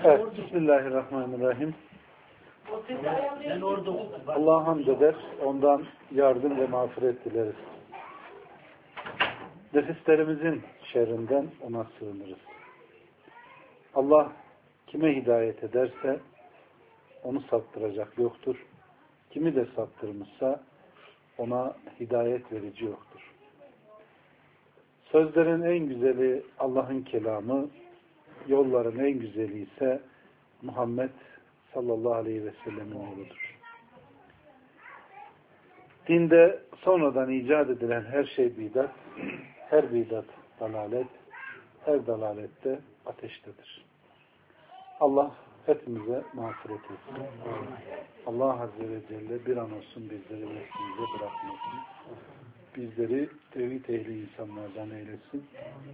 Evet, Bismillahirrahmanirrahim. Allah'a hamd eder, ondan yardım ve mağfiret dileriz. Nefislerimizin şerrinden ona sığınırız. Allah kime hidayet ederse onu saptıracak yoktur. Kimi de saptırmışsa ona hidayet verici yoktur. Sözlerin en güzeli Allah'ın kelamı, yolların en güzeli ise Muhammed sallallahu aleyhi ve sellemin yoludur. Dinde sonradan icat edilen her şey bidat, her bidat dalalet, her dalalette ateştedir. Allah hepimize mağfiret etsin. Allah Azze ve Celle bir an olsun bizleri neslimize bırakmasın. Bizleri tevhid ehli insanlardan eylesin.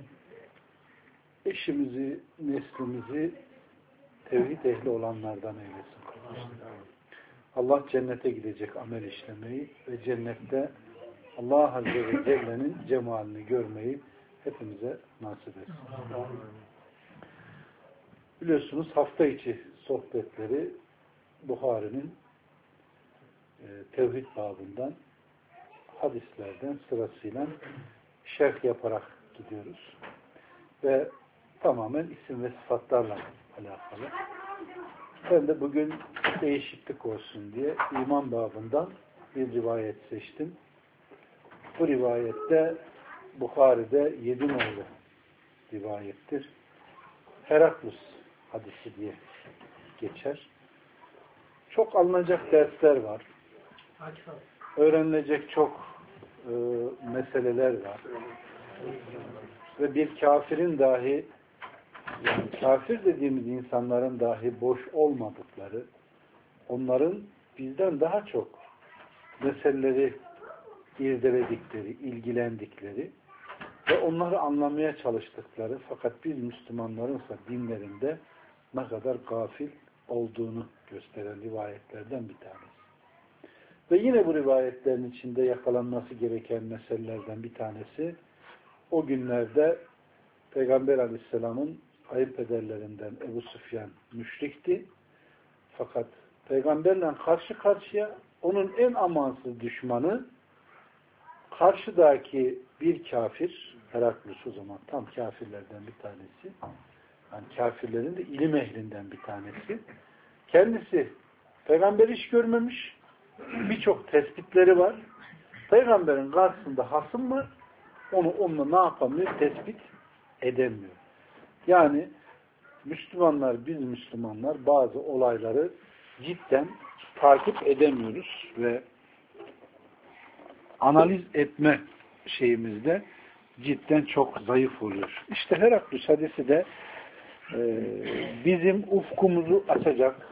Eşimizi, neslimizi tevhid ehli olanlardan eylesin. Allah cennete gidecek amel işlemeyi ve cennette Allah Azze ve Celle'nin cemalini görmeyi hepimize nasip etsin. Biliyorsunuz hafta içi sohbetleri Buhari'nin tevhid babından hadislerden sırasıyla şerh yaparak gidiyoruz. Ve tamamen isim ve sıfatlarla alakalı. Ben de bugün değişiklik olsun diye iman babından bir rivayet seçtim. Bu rivayette Buhari'de 7 nolu rivayettir. Heraklus hadisi diye geçer. Çok alınacak dersler var. Öğrenilecek çok meseleler var. Ve bir kafirin dahi, yani kafir dediğimiz insanların dahi boş olmadıkları, onların bizden daha çok meseleleri irdeledikleri, ilgilendikleri ve onları anlamaya çalıştıkları, fakat biz Müslümanlarınsa dinlerinde ne kadar gafil olduğunu gösteren rivayetlerden bir tanesi. Ve yine bu rivayetlerin içinde yakalanması gereken meselelerden bir tanesi, o günlerde Peygamber Aleyhisselam'ın kayınpederlerinden Ebu Süfyan müşrikti. Fakat Peygamberle karşı karşıya onun en amansız düşmanı karşıdaki bir kafir, Heraklus o zaman tam kafirlerden bir tanesi, yani kafirlerin de ilim ehlinden bir tanesi. Kendisi Peygamber hiç görmemiş, birçok tespitleri var. Peygamberin karşısında hasım var, onunla ne yapamıyor? Tespit edemiyor. Yani Müslümanlar, biz Müslümanlar bazı olayları cidden takip edemiyoruz ve analiz etme şeyimizde cidden çok zayıf oluyor. İşte Heraklus hadisi de bizim ufkumuzu açacak,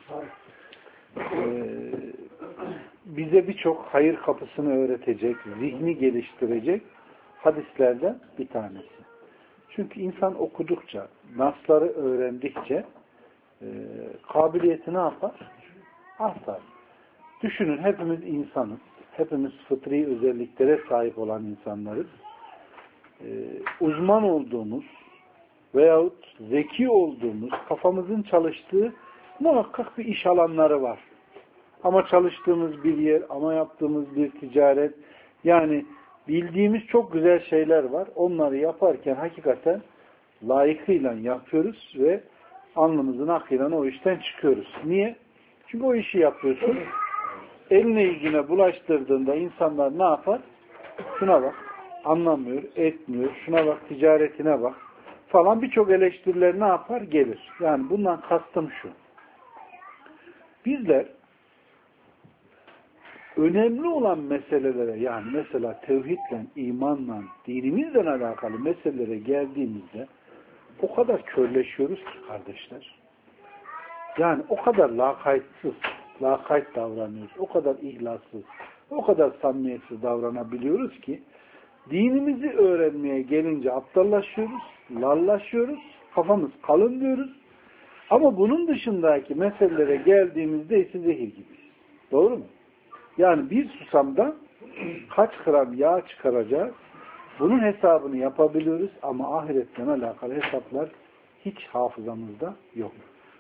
bize birçok hayır kapısını öğretecek, zihni geliştirecek hadislerden bir tanesi. Çünkü insan okudukça, nasları öğrendikçe kabiliyeti ne yapar? Artar. Düşünün, hepimiz insanız. Hepimiz fıtri özelliklere sahip olan insanlarız. Uzman olduğumuz veyahut zeki olduğumuz, kafamızın çalıştığı muhakkak bir iş alanları var. Ama çalıştığımız bir yer, ama yaptığımız bir ticaret, yani bildiğimiz çok güzel şeyler var. Onları yaparken hakikaten layıkıyla yapıyoruz ve alnımızın akıyla o işten çıkıyoruz. Niye? Çünkü o işi yapıyorsun. Eline yüzüne bulaştırdığında insanlar ne yapar? Şuna bak, anlamıyor, etmiyor. Şuna bak, ticaretine bak falan, birçok eleştiriler ne yapar? Gelir. Yani bundan kastım şu. Bizler önemli olan meselelere, yani mesela tevhidle, imanla, dinimizle alakalı meselelere geldiğimizde o kadar körleşiyoruz ki kardeşler. Yani o kadar lakayt davranıyoruz, o kadar ihlassız, o kadar samimiyetsiz davranabiliyoruz ki dinimizi öğrenmeye gelince aptallaşıyoruz, lallaşıyoruz, kafamız kalın diyoruz. Ama bunun dışındaki meselelere geldiğimizde ise zehir gibiyiz. Doğru mu? Yani bir susamda kaç gram yağ çıkaracağız, bunun hesabını yapabiliyoruz ama ahiretle alakalı hesaplar hiç hafızamızda yok.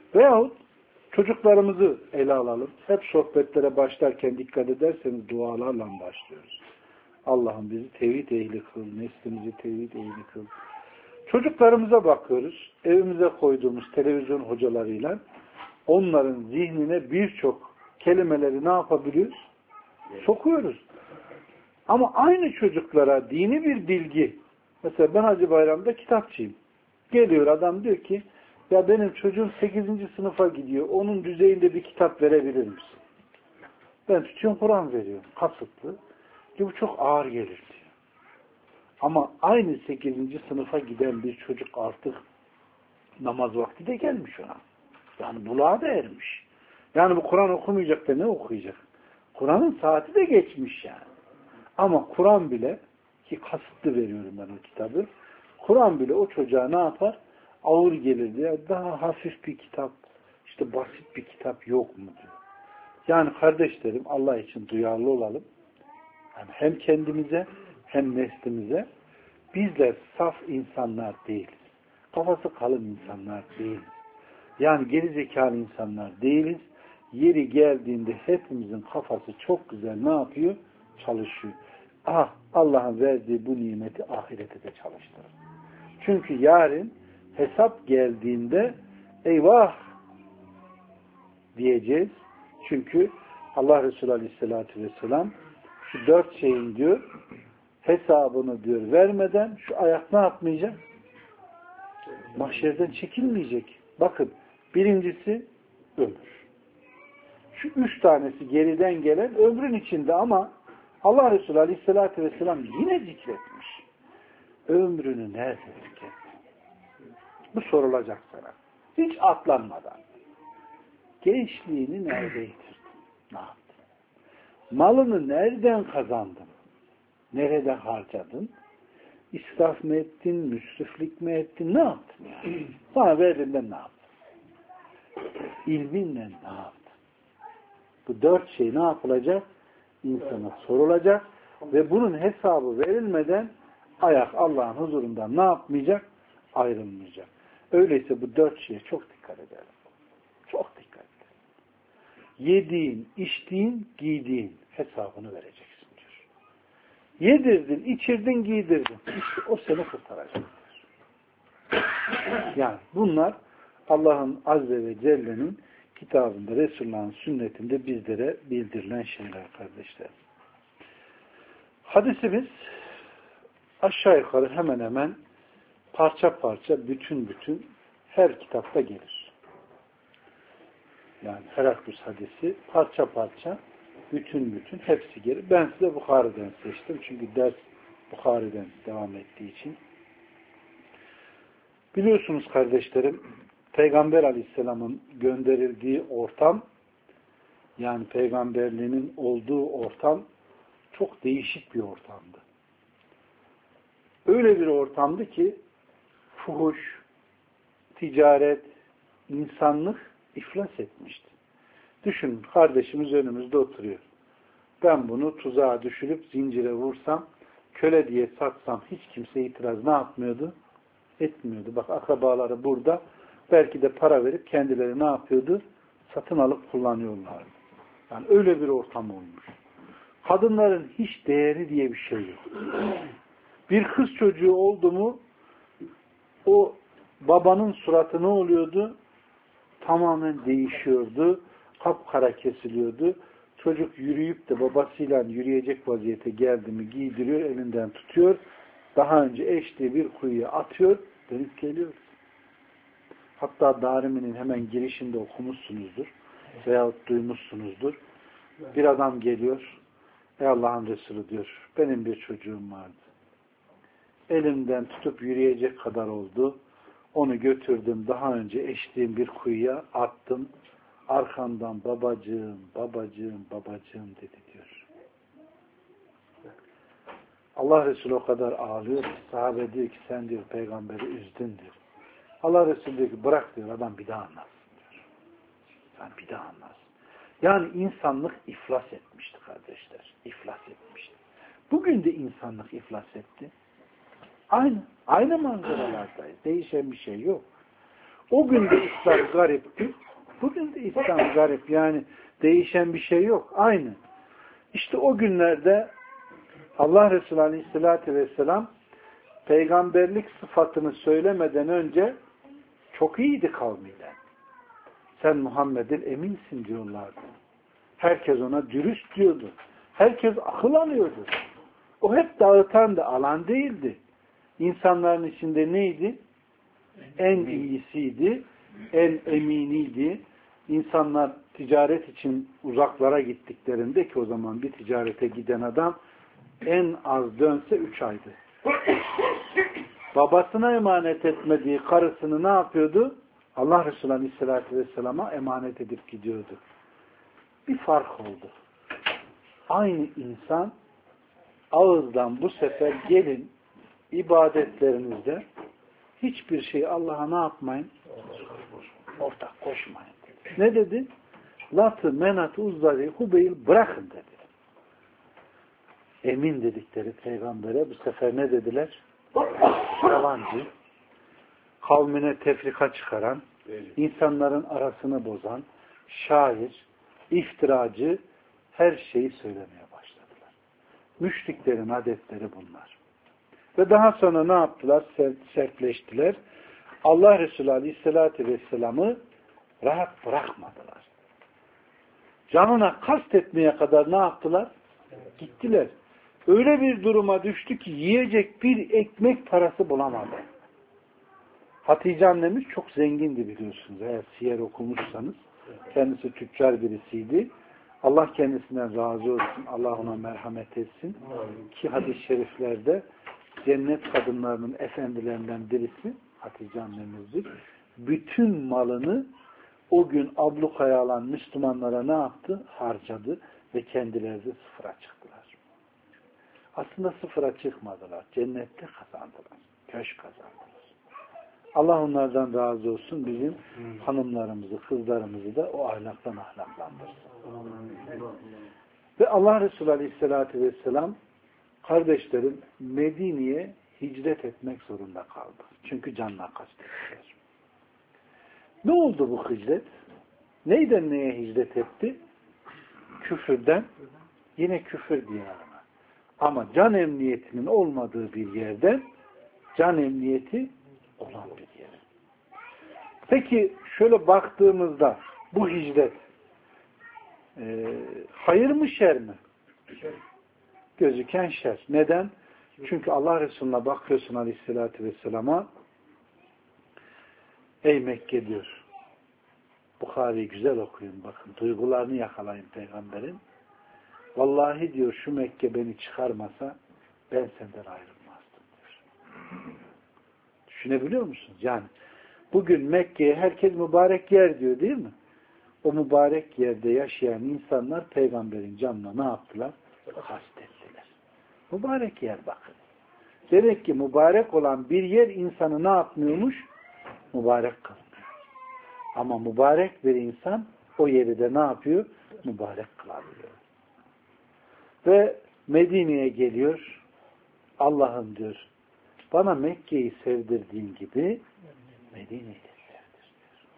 Veyahut çocuklarımızı ele alalım. Hep sohbetlere başlarken dikkat ederseniz dualarla başlıyoruz. Allah'ım bizi tevhid ehli kıl, neslimizi tevhid ehli kıl. Çocuklarımıza bakıyoruz. Evimize koyduğumuz televizyon hocalarıyla onların zihnine birçok kelimeleri ne yapabiliyoruz? Sokuyoruz. Ama aynı çocuklara dini bir bilgi, mesela ben Hacı Bayram'da kitapçıyım. Geliyor adam diyor ki, ya benim çocuğum 8. sınıfa gidiyor, onun düzeyinde bir kitap verebilir misin? Ben tutuyorum Kur'an veriyorum, kasıtlı. Bu çok ağır gelir diyor. Ama aynı 8. sınıfa giden bir çocuk artık namaz vakti de gelmiş ona. Yani buluğa da ermiş. Yani bu Kur'an okumayacak da ne okuyacak? Kur'an'ın saati de geçmiş yani. Ama Kur'an bile, ki kasıtlı veriyorum ben o kitabı, Kur'an bile o çocuğa ne yapar? Ağır gelir diye. Daha hafif bir kitap, işte basit bir kitap yok mu diyor. Yani kardeşlerim, Allah için duyarlı olalım. Yani hem kendimize hem neslimize. Bizler saf insanlar değiliz. Kafası kalın insanlar değiliz. Yani gerizekalı insanlar değiliz. Yeri geldiğinde hepimizin kafası çok güzel ne yapıyor? Çalışıyor. Allah'ın verdiği bu nimeti ahirete de çalıştırır. Çünkü yarın hesap geldiğinde eyvah diyeceğiz. Çünkü Allah Resulü Aleyhisselatü Vesselam şu 4 şeyin diyor hesabını diyor vermeden şu ayak ne yapmayacak? Mahşerden çekilmeyecek. Bakın birincisi ömür. Şu 3 tanesi geriden gelen ömrün içinde ama Allah Resulü Aleyhisselatü Vesselam yine zikretmiş. Ömrünü nerede tükettin? Bu sorulacak sana. Hiç atlanmadan. Gençliğini nerede yitirdin? Ne yaptın? Malını nereden kazandın? Nerede harcadın? İsraf mı ettin? Müsriflik mi ettin? Ne yaptın yani? Sana verdiğinden ne yaptın? İlminle ne yaptın? Bu 4 şey ne yapılacak? İnsana sorulacak ve bunun hesabı verilmeden ayak Allah'ın huzurundan ne yapmayacak? Ayrılmayacak. Öyleyse bu 4 şeye çok dikkat edelim. Çok dikkat edelim. Yediğin, içtiğin, giydiğin hesabını vereceksin diyor. Yedirdin, içirdin, giydirdin. İşte o seni kurtaracaktır. Yani bunlar Allah'ın Azze ve Celle'nin kitabında, Resulullah'ın sünnetinde bizlere bildirilen şeyler kardeşler. Hadisimiz aşağı yukarı hemen hemen parça parça, bütün her kitapta gelir. Yani Heraklus hadisi parça parça, bütün hepsi gelir. Ben size Bukhari'den seçtim. Çünkü ders Bukhari'den devam ettiği için. Biliyorsunuz kardeşlerim, Peygamber Aleyhisselam'ın gönderildiği ortam, yani peygamberliğinin olduğu ortam çok değişik bir ortamdı. Öyle bir ortamdı ki fuhuş, ticaret, insanlık iflas etmişti. Düşünün, kardeşimiz önümüzde oturuyor. Ben bunu tuzağa düşürüp zincire vursam, köle diye satsam hiç kimse itiraz ne yapmıyordu? Etmiyordu. Bak akrabaları burada. Belki de para verip kendileri ne yapıyordu? Satın alıp kullanıyorlardı. Yani öyle bir ortam olmuş. Kadınların hiç değeri diye bir şey yok. Bir kız çocuğu oldu mu o babanın suratı ne oluyordu? Tamamen değişiyordu. Kapkara kesiliyordu. Çocuk yürüyüp de babasıyla yürüyecek vaziyete geldi mi giydiriyor, elinden tutuyor. Daha önce eşliği bir kuyuya atıyor, dönüp geliyor. Hatta Darimi'nin hemen girişinde okumuşsunuzdur veyahut duymuşsunuzdur. Bir adam geliyor, ey Allah'ın Resulü diyor, benim bir çocuğum vardı. Elimden tutup yürüyecek kadar oldu. Onu götürdüm, daha önce eştiğim bir kuyuya attım. Arkamdan babacığım dedi diyor. Allah Resulü o kadar ağlıyor ki, sahabe diyor ki sen diyor peygamberi üzdün diyor. Allah Resulü diyor ki bırak diyor, adam bir daha anlatsın diyor. Yani bir daha anlatsın. Yani insanlık iflas etmişti kardeşler. İflas etmişti. Bugün de insanlık iflas etti. Aynı manzaralardayız. Değişen bir şey yok. O gün de İslam garipti. Bugün de İslam garip. Yani değişen bir şey yok. Aynı. İşte o günlerde Allah Resulü Aleyhisselatü Vesselam peygamberlik sıfatını söylemeden önce çok iyiydi kavmiyle. Sen Muhammed'in eminsin diyorlardı. Herkes ona dürüst diyordu. Herkes akıl alıyordu. O hep dağıtan da alan değildi. İnsanların içinde neydi? En iyisiydi. En eminiydi. İnsanlar ticaret için uzaklara gittiklerinde ki o zaman bir ticarete giden adam en az dönse 3 aydı. Babasına emanet etmediği karısını ne yapıyordu? Allah Resulü Aleyhisselatü Vesselam'a emanet edip gidiyordu. Bir fark oldu. Aynı insan ağızdan bu sefer gelin ibadetlerinizde hiçbir şey Allah'a ne yapmayın? Ortak koşmayın. Ne dedi? Latı, menatı, uzzayı, hubeyil bırakın dedi. Emin dedikleri peygambere bu sefer ne dediler? Yalancı, kavmine tefrika çıkaran, insanların arasını bozan, şair, iftiracı her şeyi söylemeye başladılar. Müşriklerin adetleri bunlar. Ve daha sonra ne yaptılar? Sertleştiler. Allah Resulü Aleyhisselatü Vesselam'ı rahat bırakmadılar. Canına kastetmeye kadar ne yaptılar? Gittiler. Öyle bir duruma düştü ki yiyecek bir ekmek parası bulamadı. Hatice annemiz çok zengindi biliyorsunuz. Eğer siyer okumuşsanız. Kendisi tüccar birisiydi. Allah kendisinden razı olsun. Allah ona merhamet etsin. Ki hadis-i şeriflerde cennet kadınlarının efendilerinden birisi Hatice annemizdir. Bütün malını o gün ablukaya alan Müslümanlara ne yaptı? Harcadı ve kendileri de sıfıra çıktılar. Aslında sıfıra çıkmadılar. Cennette kazandılar. Köşk kazandılar. Allah onlardan razı olsun. Bizim hanımlarımızı, kızlarımızı da o ahlaktan ahlaklandırsın. Ve Allah Resulü Aleyhisselatü Vesselam kardeşlerim Medine'ye hicret etmek zorunda kaldı. Çünkü canına kastettiler. Ne oldu bu hicret? Neyden neye hicret etti? Küfürden yine küfür diyarına. Ama can emniyetinin olmadığı bir yerden can emniyeti olan bir yere. Peki şöyle baktığımızda bu hicret hayır mı şer mi? Gözüken şer. Neden? Çünkü Allah Resulü'ne bakıyorsun Aleyhisselatü Vesselam'a ey Mekke diyor. Bukhari'yi güzel okuyun bakın. Duygularını yakalayın peygamberin. Vallahi diyor şu Mekke beni çıkarmasa ben senden ayrılmazdım diyor. Düşünebiliyor musunuz? Yani bugün Mekke'ye herkes mübarek yer diyor değil mi? O mübarek yerde yaşayan insanlar peygamberin canına ne yaptılar? Kastettiler. Mübarek yer bakın. Demek ki mübarek olan bir yer insanı ne yapmıyormuş? Mübarek kılmıyor. Ama mübarek bir insan o yeri de ne yapıyor? Mübarek kılabiliyor. Ve Medine'ye geliyor. Allah'ım diyor bana Mekke'yi sevdirdiğin gibi Medine'yi de sevdir.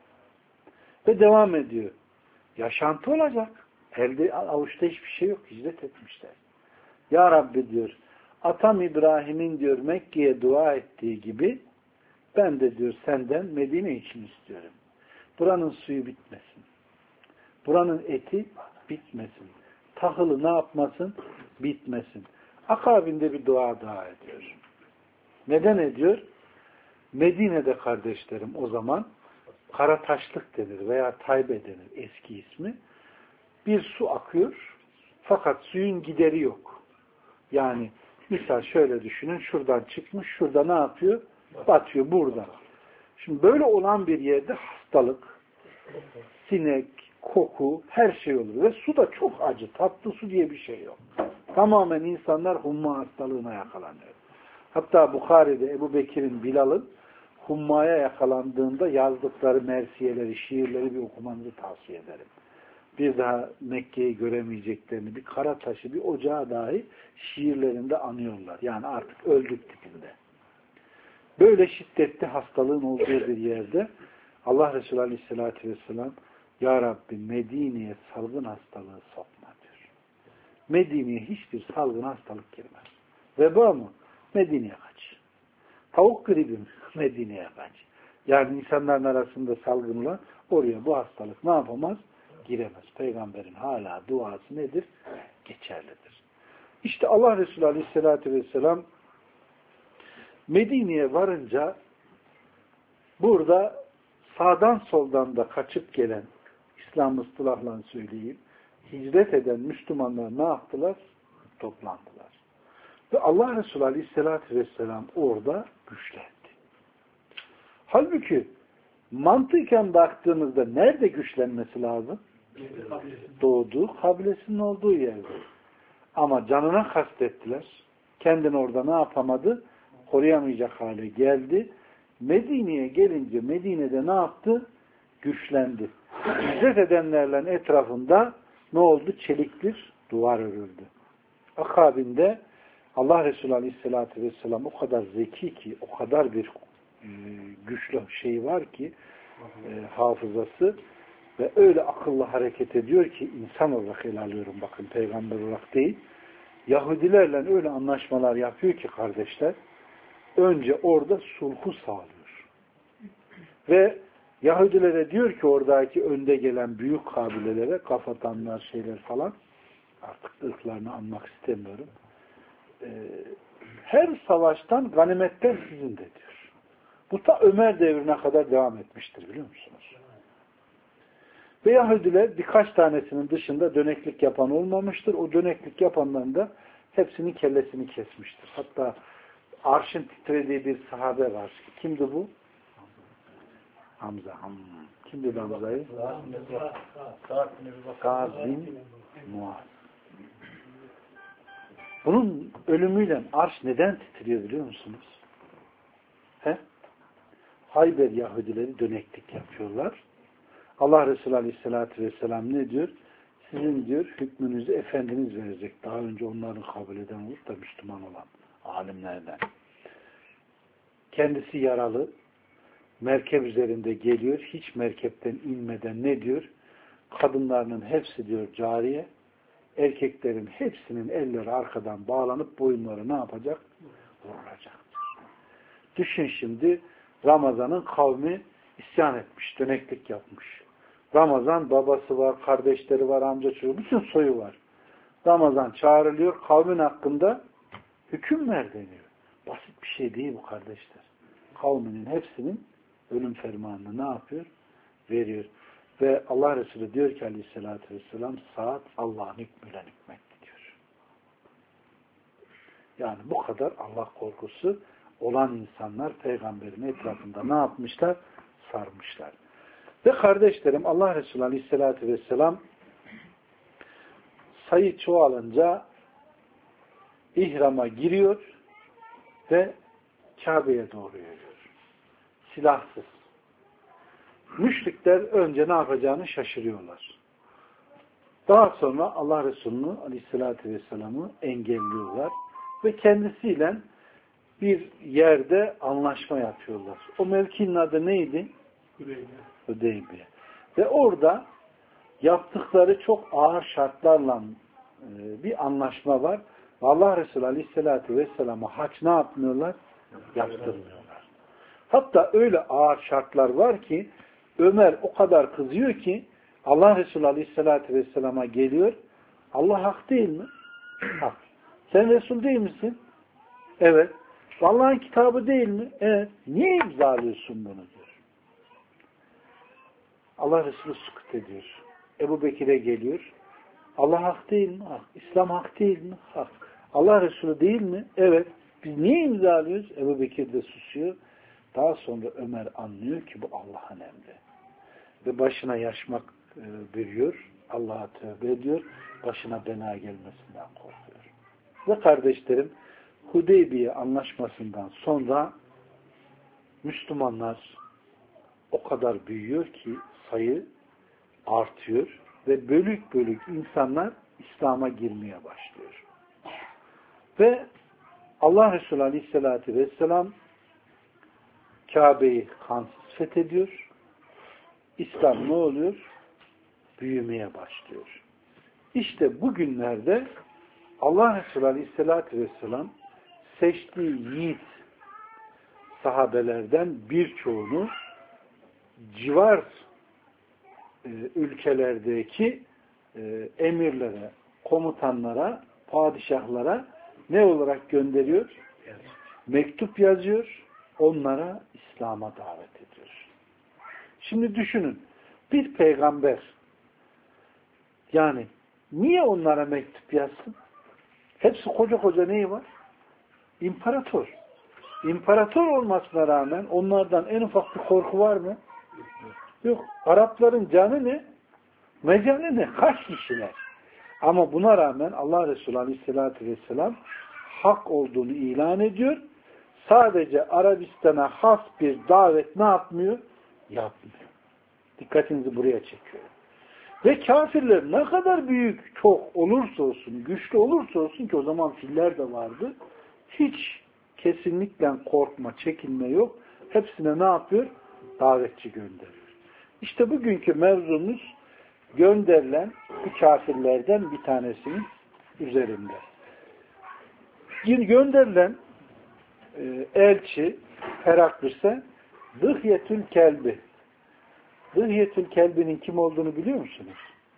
Ve devam ediyor. Yaşantı olacak. Elde avuçta hiçbir şey yok. Hicret etmişler. Ya Rabbi diyor atam İbrahim'in diyor Mekke'ye dua ettiği gibi ben de diyor senden Medine için istiyorum. Buranın suyu bitmesin. Buranın eti bitmesin. Tahılı ne yapmasın? Bitmesin. Akabinde bir dua daha ediyor. Neden ediyor? Medine'de kardeşlerim o zaman Karataşlık denir veya Taybe denir eski ismi. Bir su akıyor fakat suyun gideri yok. Yani misal şöyle düşünün şuradan çıkmış şurada ne yapıyor? Batıyor burada. Şimdi böyle olan bir yerde hastalık, sinek, koku her şey olur. Ve su da çok acı. Tatlı su diye bir şey yok. Tamamen insanlar humma hastalığına yakalanıyor. Hatta Bukhari'de Ebu Bekir'in Bilal'ın hummaya yakalandığında yazdıkları mersiyeleri, şiirleri bir okumanızı tavsiye ederim. Bir daha Mekke'yi göremeyeceklerini, bir kara taşı, bir ocağı dahi şiirlerinde anıyorlar. Yani artık öldük tipinde. Böyle şiddetli hastalığın olduğu bir yerde Allah Resulü Aleyhisselatü Vesselam Ya Rabbi Medine'ye salgın hastalığı sokma diyor. Medine'ye hiçbir salgın hastalık girmez. Veba mı? Medine'ye kaç. Tavuk gribi mi? Medine'ye kaç. Yani insanların arasında salgınla oraya bu hastalık ne yapamaz? Giremez. Peygamberin hala duası nedir? Geçerlidir. İşte Allah Resulü Aleyhisselatü Vesselam Medine'ye varınca burada sağdan soldan da kaçıp gelen, İslam ıstılahla söyleyeyim, hicret eden Müslümanlar ne yaptılar? Toplandılar. Ve Allah Resulü Aleyhisselatü Vesselam orada güçlendi. Halbuki mantıken baktığımızda nerede güçlenmesi lazım? Doğduğu, kabilesinin olduğu yerde. Ama canına kastettiler. Kendini orada ne yapamadı? Koruyamayacak hale geldi. Medine'ye gelince Medine'de ne yaptı? Güçlendi. Hicret edenlerle etrafında ne oldu? Çelik bir duvar örüldü. Akabinde Allah Resulü Aleyhisselatü Vesselam o kadar zeki ki, o kadar bir güçlü şey var ki hafızası ve öyle akıllı hareket ediyor ki insan olarak ele alıyorum bakın peygamber olarak değil. Yahudilerle öyle anlaşmalar yapıyor ki kardeşler önce orada sulhu sağlıyor. Ve Yahudilere diyor ki oradaki önde gelen büyük kabilelere kafatanlar şeyler falan artık ırklarını anmak istemiyorum. Her savaştan ganimetten sizin de diyor. Bu ta Ömer devrine kadar devam etmiştir biliyor musunuz? Ve Yahudiler birkaç tanesinin dışında döneklik yapan olmamıştır. O döneklik yapanların da hepsinin kellesini kesmiştir. Hatta arşın titrediği bir sahabe var. Kimdi bu? Hamza. Kimdi Hamza'yı? Sa'd bin Muaz. Bunun ölümüyle arş neden titriyor biliyor musunuz? Hayber Yahudileri döneklik yapıyorlar. Allah Resulü Aleyhisselatü Vesselam ne diyor? Sizin diyor hükmünüzü Efendiniz verecek. Daha önce onların kabul eden olup da Müslüman olan alimlerden. Kendisi yaralı. Merkep üzerinde geliyor. Hiç merkepten inmeden ne diyor? Kadınlarının hepsi diyor cariye. Erkeklerin hepsinin elleri arkadan bağlanıp boyunları ne yapacak? Vurulacak. Düşün şimdi Ramazan'ın kavmi isyan etmiş, döneklik yapmış. Ramazan babası var, kardeşleri var, amca çocuğu, bütün soyu var. Ramazan çağrılıyor, kavmin hakkında hüküm ver deniyor. Basit bir şey değil bu kardeşler. Kavminin hepsinin ölüm fermanını ne yapıyor? Veriyor. Ve Allah Resulü diyor ki Aleyhisselatü Vesselam saat Allah'ın hükmüyle hükmetti diyor. Yani bu kadar Allah korkusu olan insanlar peygamberin etrafında ne yapmışlar? Sarmışlar. Ve kardeşlerim Allah Resulü Aleyhisselatü Vesselam sayı çoğalınca ihrama giriyor ve Kabe'ye doğru yürüyor. Silahsız. Müşrikler önce ne yapacağını şaşırıyorlar. Daha sonra Allah Resulü'nü Aleyhisselatü Vesselam'ı engelliyorlar ve kendisiyle bir yerde anlaşma yapıyorlar. O mevkinin adı neydi? Hudeybiye. Ve orada yaptıkları çok ağır şartlarla bir anlaşma var. Allah Resulü Aleyhisselatü Vesselam'a hac ne yapmıyorlar? Yaptırmıyorlar. Hatta öyle ağır şartlar var ki Ömer o kadar kızıyor ki Allah Resulü Aleyhisselatü Vesselam'a geliyor. Allah hak değil mi? Hak. Sen Resul değil misin? Evet. Allah'ın kitabı değil mi? Evet. Niye imzalıyorsun bunu diyor. Allah Resulü sükut ediyor. Ebu Bekir'e geliyor. Allah hak değil mi? Hak. İslam hak değil mi? Hak. Allah Resulü değil mi? Evet. Biz niye imzalıyoruz? Ebu Bekir de susuyor. Daha sonra Ömer anlıyor ki bu Allah'ın emri. Ve başına yaşmak veriyor. Allah'a tövbe ediyor. Başına bela gelmesinden korkuyor. Ve kardeşlerim Hudeybiye anlaşmasından sonra Müslümanlar o kadar büyüyor ki sayı artıyor ve bölük bölük insanlar İslam'a girmeye başlıyor. Ve Allah Resulü Aleyhisselatü Vesselam Kabe'yi kansız fethediyor İslam ne oluyor? Büyümeye başlıyor. İşte bugünlerde Allah Resulü Aleyhisselatü Vesselam seçtiği yiğit sahabelerden birçoğunu civar ülkelerdeki emirlere, komutanlara, padişahlara ne olarak gönderiyor? Mektup yazıyor, onlara İslam'a davet ediyor. Şimdi düşünün, bir peygamber yani niye onlara mektup yazsın? Hepsi koca koca neyi var? İmparator. İmparator olmasına rağmen onlardan en ufak bir korku var mı? Yok. Arapların canı ne? Mecali ne? Kaç kişiler? Ama buna rağmen Allah Resulü Aleyhisselatü Vesselam hak olduğunu ilan ediyor. Sadece Arabistan'a has bir davet ne yapmıyor? Yapmıyor. Dikkatinizi buraya çekiyor. Ve kafirler ne kadar büyük, çok olursa olsun, güçlü olursa olsun ki o zaman filler de vardı. Hiç kesinlikle korkma, çekinme yok. Hepsine ne yapıyor? Davetçi gönderiyor. İşte bugünkü mevzumuz gönderilen bu kafirlerden bir tanesinin üzerinde. Yine gönderilen elçi Heraklıs'a Dıhyetül Kelbi. Dıhyetül Kelbi'nin kim olduğunu biliyor musunuz?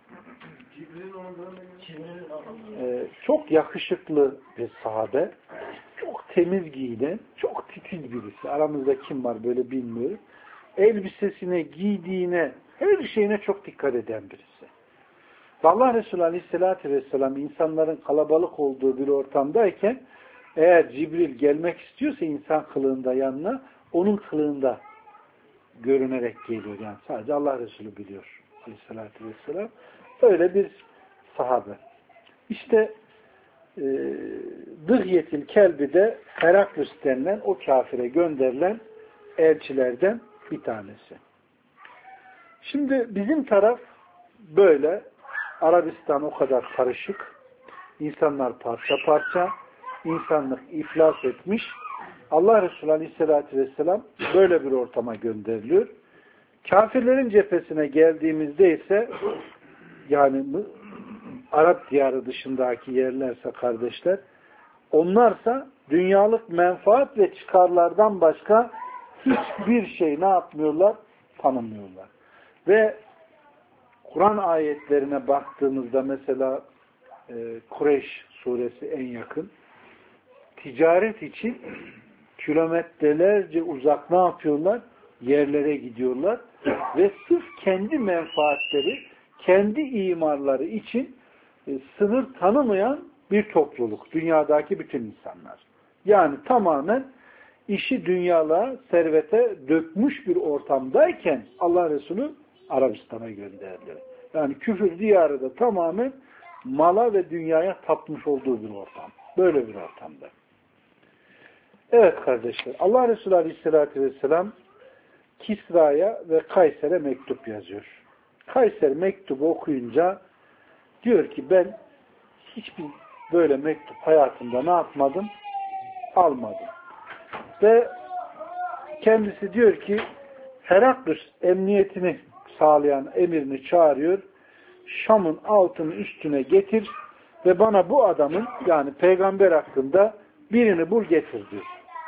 Çok yakışıklı bir sahabe. Çok temiz giyinen, çok titiz birisi. Aramızda kim var böyle bilmiyorum. Elbisesine, giydiğine, her şeyine çok dikkat eden birisi. Allah Resulü Aleyhisselatü Vesselam insanların kalabalık olduğu bir ortamdayken eğer Cibril gelmek istiyorsa insan kılığında yanına, onun kılığında görünerek geliyor. Yani sadece Allah Resulü biliyor Aleyhisselatü Vesselam. Öyle bir sahabe. İşte Dıhyetil Kelbi de Heraklus denilen o kafire gönderilen elçilerden bir tanesi. Şimdi bizim taraf böyle. Arabistan o kadar karışık. İnsanlar parça parça. İnsanlık iflas etmiş. Allah Resulü Aleyhisselatü Vesselam böyle bir ortama gönderiliyor. Kafirlerin cephesine geldiğimizde ise yani Arap diyarı dışındaki yerlerse kardeşler, onlarsa dünyalık menfaat ve çıkarlardan başka hiçbir şey ne yapmıyorlar? Tanımıyorlar. Ve Kur'an ayetlerine baktığımızda mesela Kureyş suresi en yakın. Ticaret için kilometrelerce uzak ne yapıyorlar? Yerlere gidiyorlar. Ve sırf kendi menfaatleri, kendi imarları için sınır tanımayan bir topluluk. Dünyadaki bütün insanlar. Yani tamamen işi dünyalığa, servete dökmüş bir ortamdayken Allah Resulü Arabistan'a gönderdi. Yani küfür diyarı da tamamen mala ve dünyaya tapmış olduğu bir ortam. Böyle bir ortamda. Evet kardeşler, Allah Resulü Aleyhisselatü Vesselam Kisra'ya ve Kayser'e mektup yazıyor. Kayser mektubu okuyunca diyor ki ben hiçbir böyle mektup hayatımda ne yapmadım? Almadım. Ve kendisi diyor ki Heraklus emniyetini sağlayan emirini çağırıyor. Şam'ın altını üstüne getir ve bana bu adamın yani peygamber hakkında birini bul getir diyor.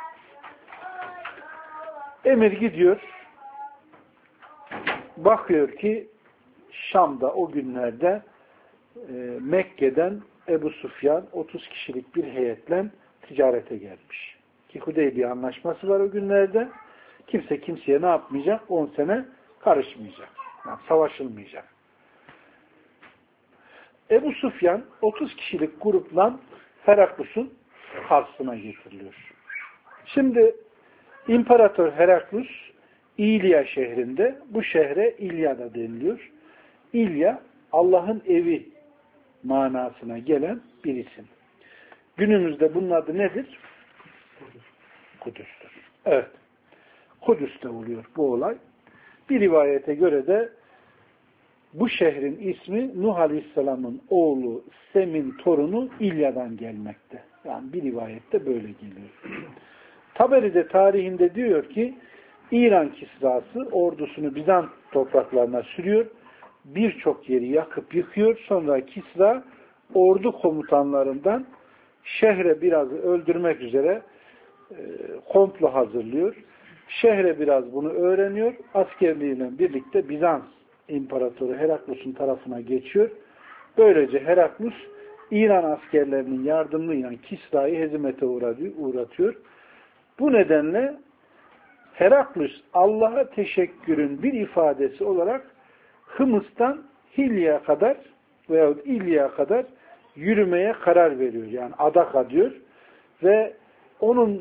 Emir gidiyor. Bakıyor ki Şam'da o günlerde Mekke'den Ebu Sufyan 30 kişilik bir heyetle ticarete gelmiş. Ki Hudeybiye anlaşması var o günlerde. Kimse kimseye ne yapmayacak? 10 sene karışmayacak. Yani savaşılmayacak. Ebu Sufyan 30 kişilik grupla Heraklus'un karşısına getiriliyor. Şimdi İmparator Heraklus İlya şehrinde, bu şehre İlya da deniliyor. İlya Allah'ın evi manasına gelen bir isim. Günümüzde bunun adı nedir? Kudüs'tür. Evet. Kudüs'te oluyor bu olay. Bir rivayete göre de bu şehrin ismi Nuh Aleyhisselam'ın oğlu Sem'in torunu İlya'dan gelmekte. Yani bir rivayette böyle geliyor. Taberi de tarihinde diyor ki İran Kisrası ordusunu Bizans topraklarına sürüyor. Birçok yeri yakıp yıkıyor. Sonra Kisra ordu komutanlarından şehre biraz öldürmek üzere komplo hazırlıyor. Şehre biraz bunu öğreniyor. Askerliğiyle birlikte Bizans İmparatoru Heraklus'un tarafına geçiyor. Böylece Heraklus İran askerlerinin yardımıyla Kisra'yı hezimete uğratıyor. Bu nedenle Heraklus Allah'a teşekkürün bir ifadesi olarak Hımıs'tan Hilya'ya kadar veyahut İlya'ya kadar yürümeye karar veriyor. Yani adak adıyor ve onun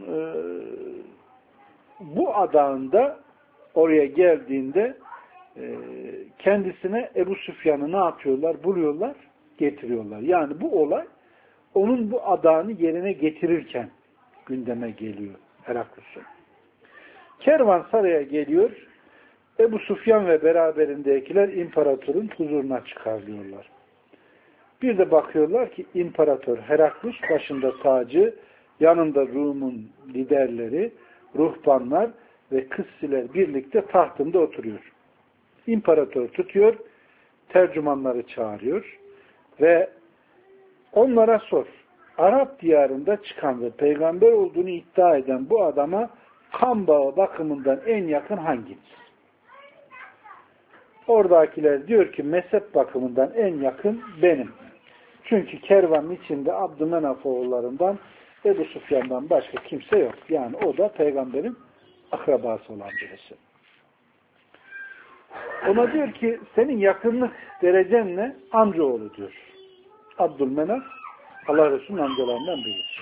bu adağında oraya geldiğinde kendisine Ebu Süfyan'ı ne yapıyorlar? Buluyorlar, getiriyorlar. Yani bu olay onun bu adağını yerine getirirken gündeme geliyor Heraklus'un. Kervan saraya geliyor. Ebu Süfyan ve beraberindekiler imparatorun huzuruna çıkarılıyorlar. Bir de bakıyorlar ki İmparator Heraklus başında tacı, yanında Rum'un liderleri, ruhbanlar ve kıssiler birlikte tahtında oturuyor. İmparator tutuyor, tercümanları çağırıyor ve onlara sor. Arap diyarında çıkan ve peygamber olduğunu iddia eden bu adama kan bağı bakımından en yakın hangisi? Oradakiler diyor ki mezhep bakımından en yakın benim. Çünkü kervanın içinde Abdümenaf oğullarından Ebu Süfyan'dan başka kimse yok. Yani o da peygamberin akrabası olan birisi. Ona diyor ki senin yakınlık derecen ne? Amcaoğlu diyor. Abdülmenaf Allah Resulü'nün amcalarından birisi.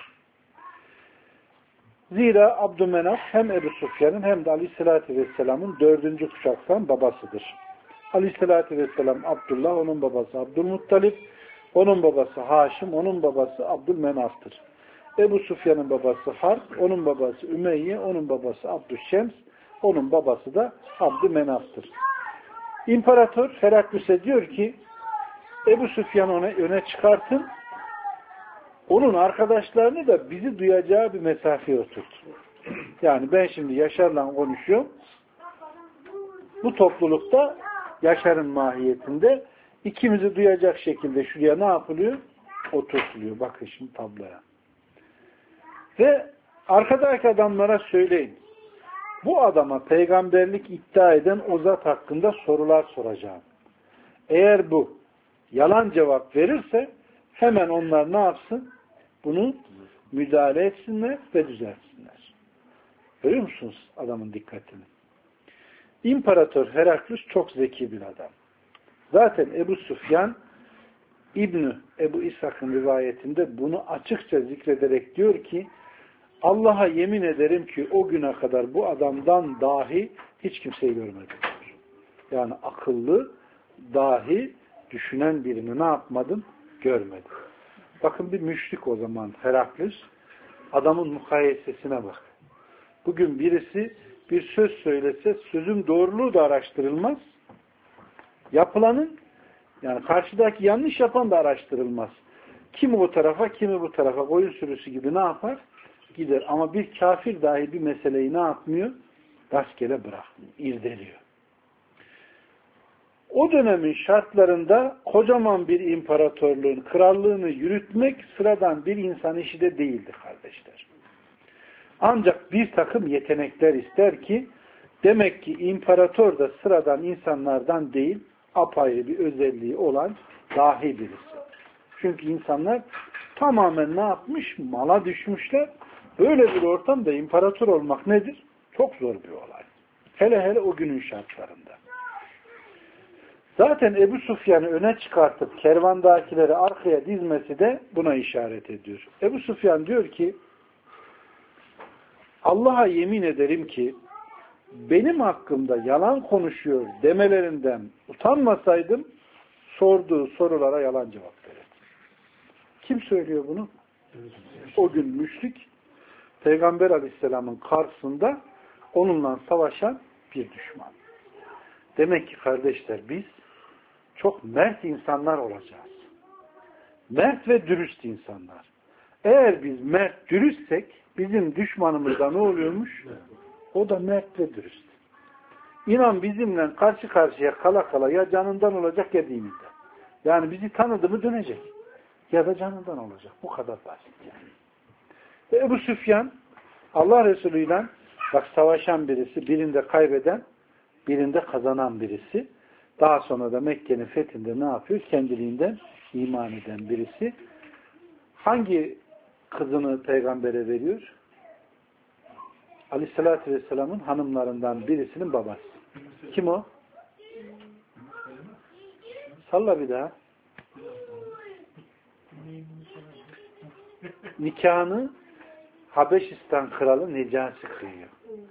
Zira Abdülmenaf hem Ebu Süfyan'ın hem de Aleyhisselatü Vesselam'ın 4. kuşaktan babasıdır. Aleyhisselatü Vesselam Abdullah, onun babası Abdülmuttalip, onun babası Haşim, onun babası Abdülmenaf'tır. Ebu Süfyan'ın babası Harp, onun babası Ümeyye, onun babası Abdüşşems, onun babası da Abdümenaf'tır. İmparator Heraklus'e diyor ki Ebu Süfyan'ı öne çıkartın, onun arkadaşlarını da bizi duyacağı bir mesafeye oturt. Yani ben şimdi Yaşar'la konuşuyorum. Bu toplulukta Yaşar'ın mahiyetinde ikimizi duyacak şekilde şuraya ne yapılıyor? Oturtuluyor. Bakın şimdi tabloya. Ve arkadaki adamlara söyleyin. Bu adama peygamberlik iddia eden o zat hakkında sorular soracağım. Eğer bu yalan cevap verirse hemen onlar ne yapsın? Bunu müdahale etsinler ve düzeltsinler. Görüyor musunuz adamın dikkatini? İmparator Heraklus çok zeki bir adam. Zaten Ebu Süfyan İbn-i Ebu İshak'ın rivayetinde bunu açıkça zikrederek diyor ki Allah'a yemin ederim ki o güne kadar bu adamdan dahi hiç kimseyi görmedim. Yani akıllı, dahi, düşünen birini ne yapmadım? Görmedim. Bakın bir müşrik o zaman Heraklus. Adamın mukayesesine bak. Bugün birisi bir söz söylese sözün doğruluğu da araştırılmaz. Yapılanın yani karşıdaki yanlış yapan da araştırılmaz. Kimi o tarafa, kimi bu tarafa koyun sürüsü gibi ne yapar? Gider. Ama bir kafir dahi bir meseleyi ne yapmıyor? Rastgele bırakmıyor. İrdeliyor. O dönemin şartlarında kocaman bir imparatorluğun krallığını yürütmek sıradan bir insan işi de değildi kardeşler. Ancak bir takım yetenekler ister ki demek ki imparator da sıradan insanlardan değil apayrı bir özelliği olan dahi birisi. Çünkü insanlar tamamen ne yapmış? Mala düşmüşler. Böyle bir ortamda imparator olmak nedir? Çok zor bir olay. Hele hele o günün şartlarında. Zaten Ebu Süfyan'ı öne çıkartıp kervandakileri arkaya dizmesi de buna işaret ediyor. Ebu Süfyan diyor ki Allah'a yemin ederim ki benim hakkımda yalan konuşuyor demelerinden utanmasaydım sorduğu sorulara yalan cevap verirdim. Kim söylüyor bunu? O gün müşrik Peygamber Aleyhisselam'ın karşısında onunla savaşan bir düşman. Demek ki kardeşler biz çok mert insanlar olacağız. Mert ve dürüst insanlar. Eğer biz mert dürüstsek bizim düşmanımız da ne oluyormuş? O da mert ve dürüst. İnan bizimle karşı karşıya kala kala ya canından olacak ya dininden. Yani bizi tanıdı mı dönecek. Ya da canından olacak. Bu kadar basit yani. Ve Ebu Süfyan Allah Resulü ile bak savaşan birisi, birinde kaybeden, birinde kazanan birisi. Daha sonra da Mekke'nin fethinde ne yapıyor? Kendiliğinden iman eden birisi. Hangi kızını peygambere veriyor? Aleyhissalatü Vesselam'ın hanımlarından birisinin babası. Kim o? Salla bir daha. Nikahını Habeşistan kralı Necasi kıyıyor.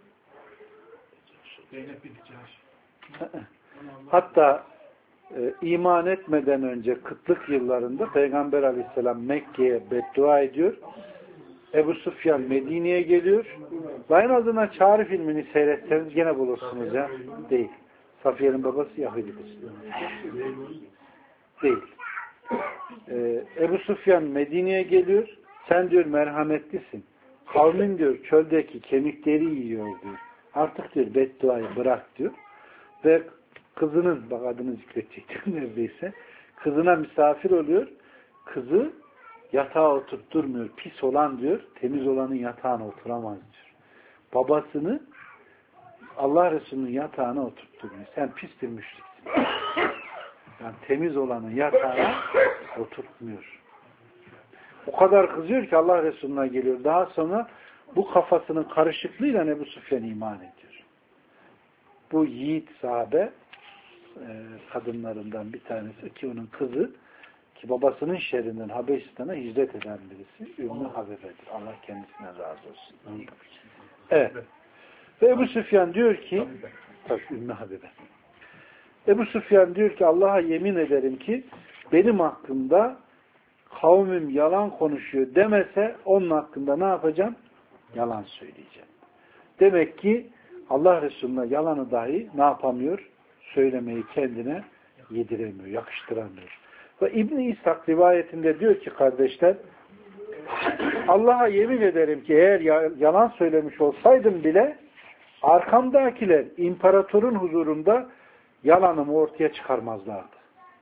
Hatta iman etmeden önce kıtlık yıllarında Peygamber Aleyhisselam Mekke'ye beddua ediyor. Ebu Süfyan Medine'ye geliyor. Ve en azından Çağrı filmini seyretseniz gene bulursunuz ya. Değil. Safiye'nin babası Yahudidir. Değil. Ebu Süfyan Medine'ye geliyor. Sen diyor merhametlisin. Kavmin diyor çöldeki kemikleri yiyor diyor. Artık diyor bedduayı bırak diyor. Ve kızının, bak adını zikredecektim neredeyse, kızına misafir oluyor. Kızı yatağa oturtturmuyor. Pis olan diyor, temiz olanın yatağına oturamaz diyor. Babasını Allah Resulü'nün yatağına oturtturmuyor. Sen pis bir müşriksin. Yani temiz olanın yatağına oturtmuyor. O kadar kızıyor ki Allah Resulü'ne geliyor. Daha sonra bu kafasının karışıklığıyla Ebu Süfyan iman ediyor. Bu yiğit sahabe kadınlarından bir tanesi ki onun kızı ki babasının şerrinden Habeşistan'a hicret eden birisi Ümmü Habibe'dir. Allah kendisine razı olsun. Evet. Ve Ebu Süfyan diyor ki tabii Ümmü Habibe. Ebu Süfyan diyor ki Allah'a yemin ederim ki benim hakkımda kavmim yalan konuşuyor demese onun hakkında ne yapacağım? Yalan söyleyeceğim. Demek ki Allah Resulü'ne yalanı dahi ne yapamıyor? Söylemeyi kendine yediremiyor, yakıştıramıyor. Ve İbn-i İshak rivayetinde diyor ki kardeşler Allah'a yemin ederim ki eğer yalan söylemiş olsaydım bile arkamdakiler imparatorun huzurunda yalanımı ortaya çıkarmazlardı.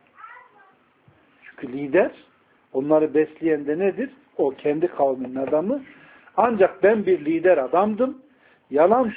Çünkü lider onları besleyen de nedir? O kendi kavminin adamı. Ancak ben bir lider adamdım. Yalan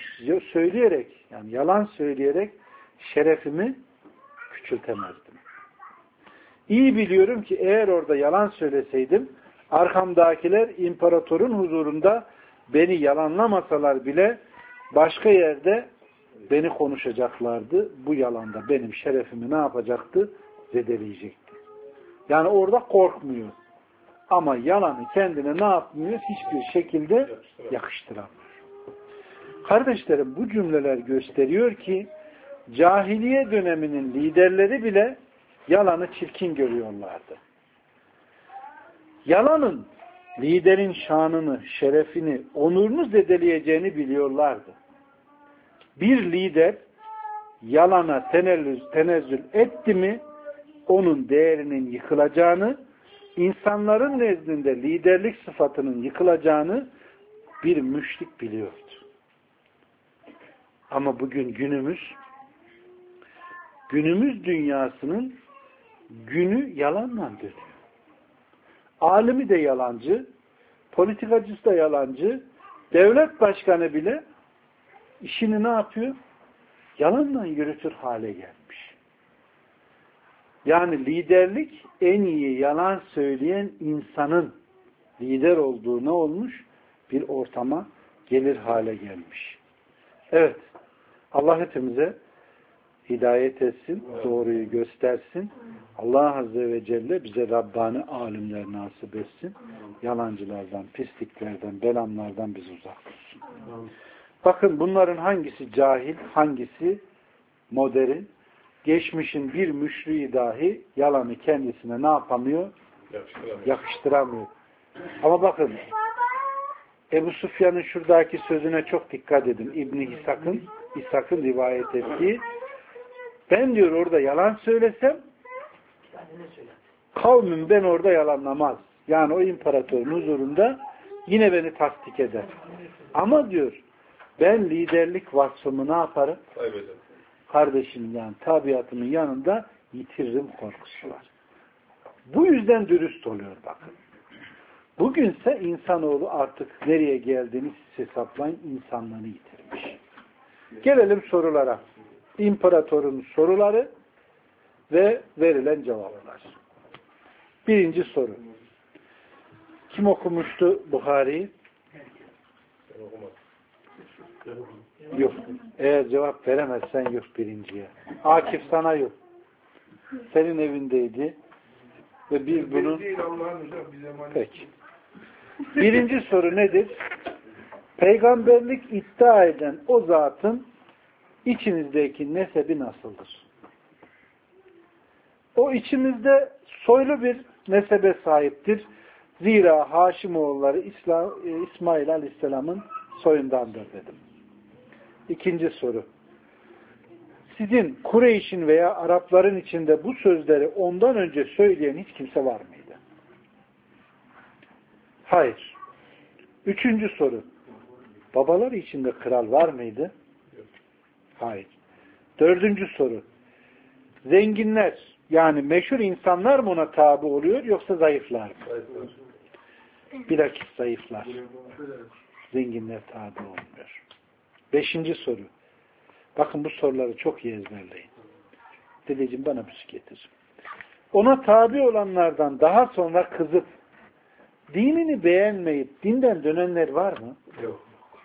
söyleyerek şerefimi küçültemezdim. İyi biliyorum ki eğer orada yalan söyleseydim arkamdakiler imparatorun huzurunda beni yalanlamasalar bile başka yerde beni konuşacaklardı. Bu yalanda benim şerefimi ne yapacaktı? Zedeleyecekti. Yani orada korkmuyor. Ama yalanı kendine ne yapmıyor? Hiçbir şekilde yakıştıramıyor. Kardeşlerim bu cümleler gösteriyor ki cahiliye döneminin liderleri bile yalanı çirkin görüyorlardı. Yalanın liderin şanını, şerefini, onurunu zedeleyeceğini biliyorlardı. Bir lider yalana tenezzül etti mi onun değerinin yıkılacağını, insanların nezdinde liderlik sıfatının yıkılacağını bir müşrik biliyordu. Ama bugün günümüz dünyasının günü yalanla dönüyor. Alimi de yalancı, politikacısı da yalancı, devlet başkanı bile işini ne yapıyor? Yalanla yürütür hale gelmiş. Yani liderlik en iyi yalan söyleyen insanın lider olduğu ne olmuş? Bir ortama gelir hale gelmiş. Evet. Allah hepimize hidayet etsin, doğruyu göstersin. Allah Azze ve Celle bize Rabbani alimler nasip etsin. Yalancılardan, pisliklerden, belamlardan bizi uzak tutsun. Bakın bunların hangisi cahil, hangisi modern? Geçmişin bir müşriği dahi yalanı kendisine ne yapamıyor? Yakıştıramıyor. Ama bakın Ebu Süfyan'ın şuradaki sözüne çok dikkat edin. İbn-i İshak'ın rivayet ettiği ben diyor orada yalan söylesem kavmim ben orada yalanlamaz. Yani o imparatorun huzurunda yine beni tasdik eder. Ama diyor ben liderlik vasfımı ne yaparım? kardeşimin yani tabiatımın yanında yitiririm korkusu var. Bu yüzden dürüst oluyor bakın. Bugünse insanoğlu artık nereye geldiğini siz hesaplayın, insanlığını yitirmiş. Gelelim sorulara. İmparatorun soruları ve verilen cevaplar. Birinci soru. Kim okumuştu Buhari'yi? Yok. Eğer cevap veremezsen yok birinciye. Akif sana yok. Senin evindeydi. Ve biz bunu... Peki. Birinci soru nedir? Peygamberlik iddia eden o zatın içinizdeki nesebi nasıldır? O içimizde soylu bir nesebe sahiptir. Zira Haşimoğulları İsmail Aleyhisselam'ın soyundandır dedim. İkinci soru. Sizin Kureyş'in veya Arapların içinde bu sözleri ondan önce söyleyen hiç kimse var mıydı? Hayır. Üçüncü soru. Babaları içinde kral var mıydı? Hayır. Dördüncü soru. Zenginler yani meşhur insanlar mı ona tabi oluyor yoksa zayıflar mı? Bilakis zayıflar. Zenginler tabi olmuyor. Beşinci soru. Bakın bu soruları çok iyi ezberleyin. Dedeciğim bana bir şey getir. Ona tabi olanlardan daha sonra kızıp dinini beğenmeyip dinden dönenler var mı? Yok.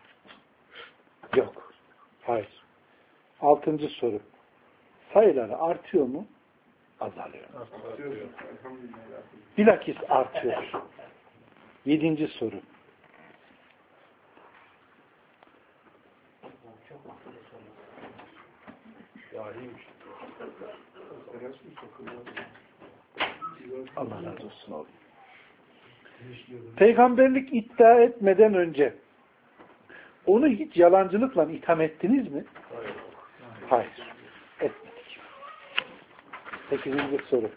Yok. Hayır. Altıncı soru. Sayıları artıyor mu? Azalıyor. Bilakis artıyor. Yedinci soru. Allah razı olsun oğlum. Peygamberlik iddia etmeden önce onu hiç yalancılıkla itham ettiniz mi? Hayır. Etmedik. 8. soru.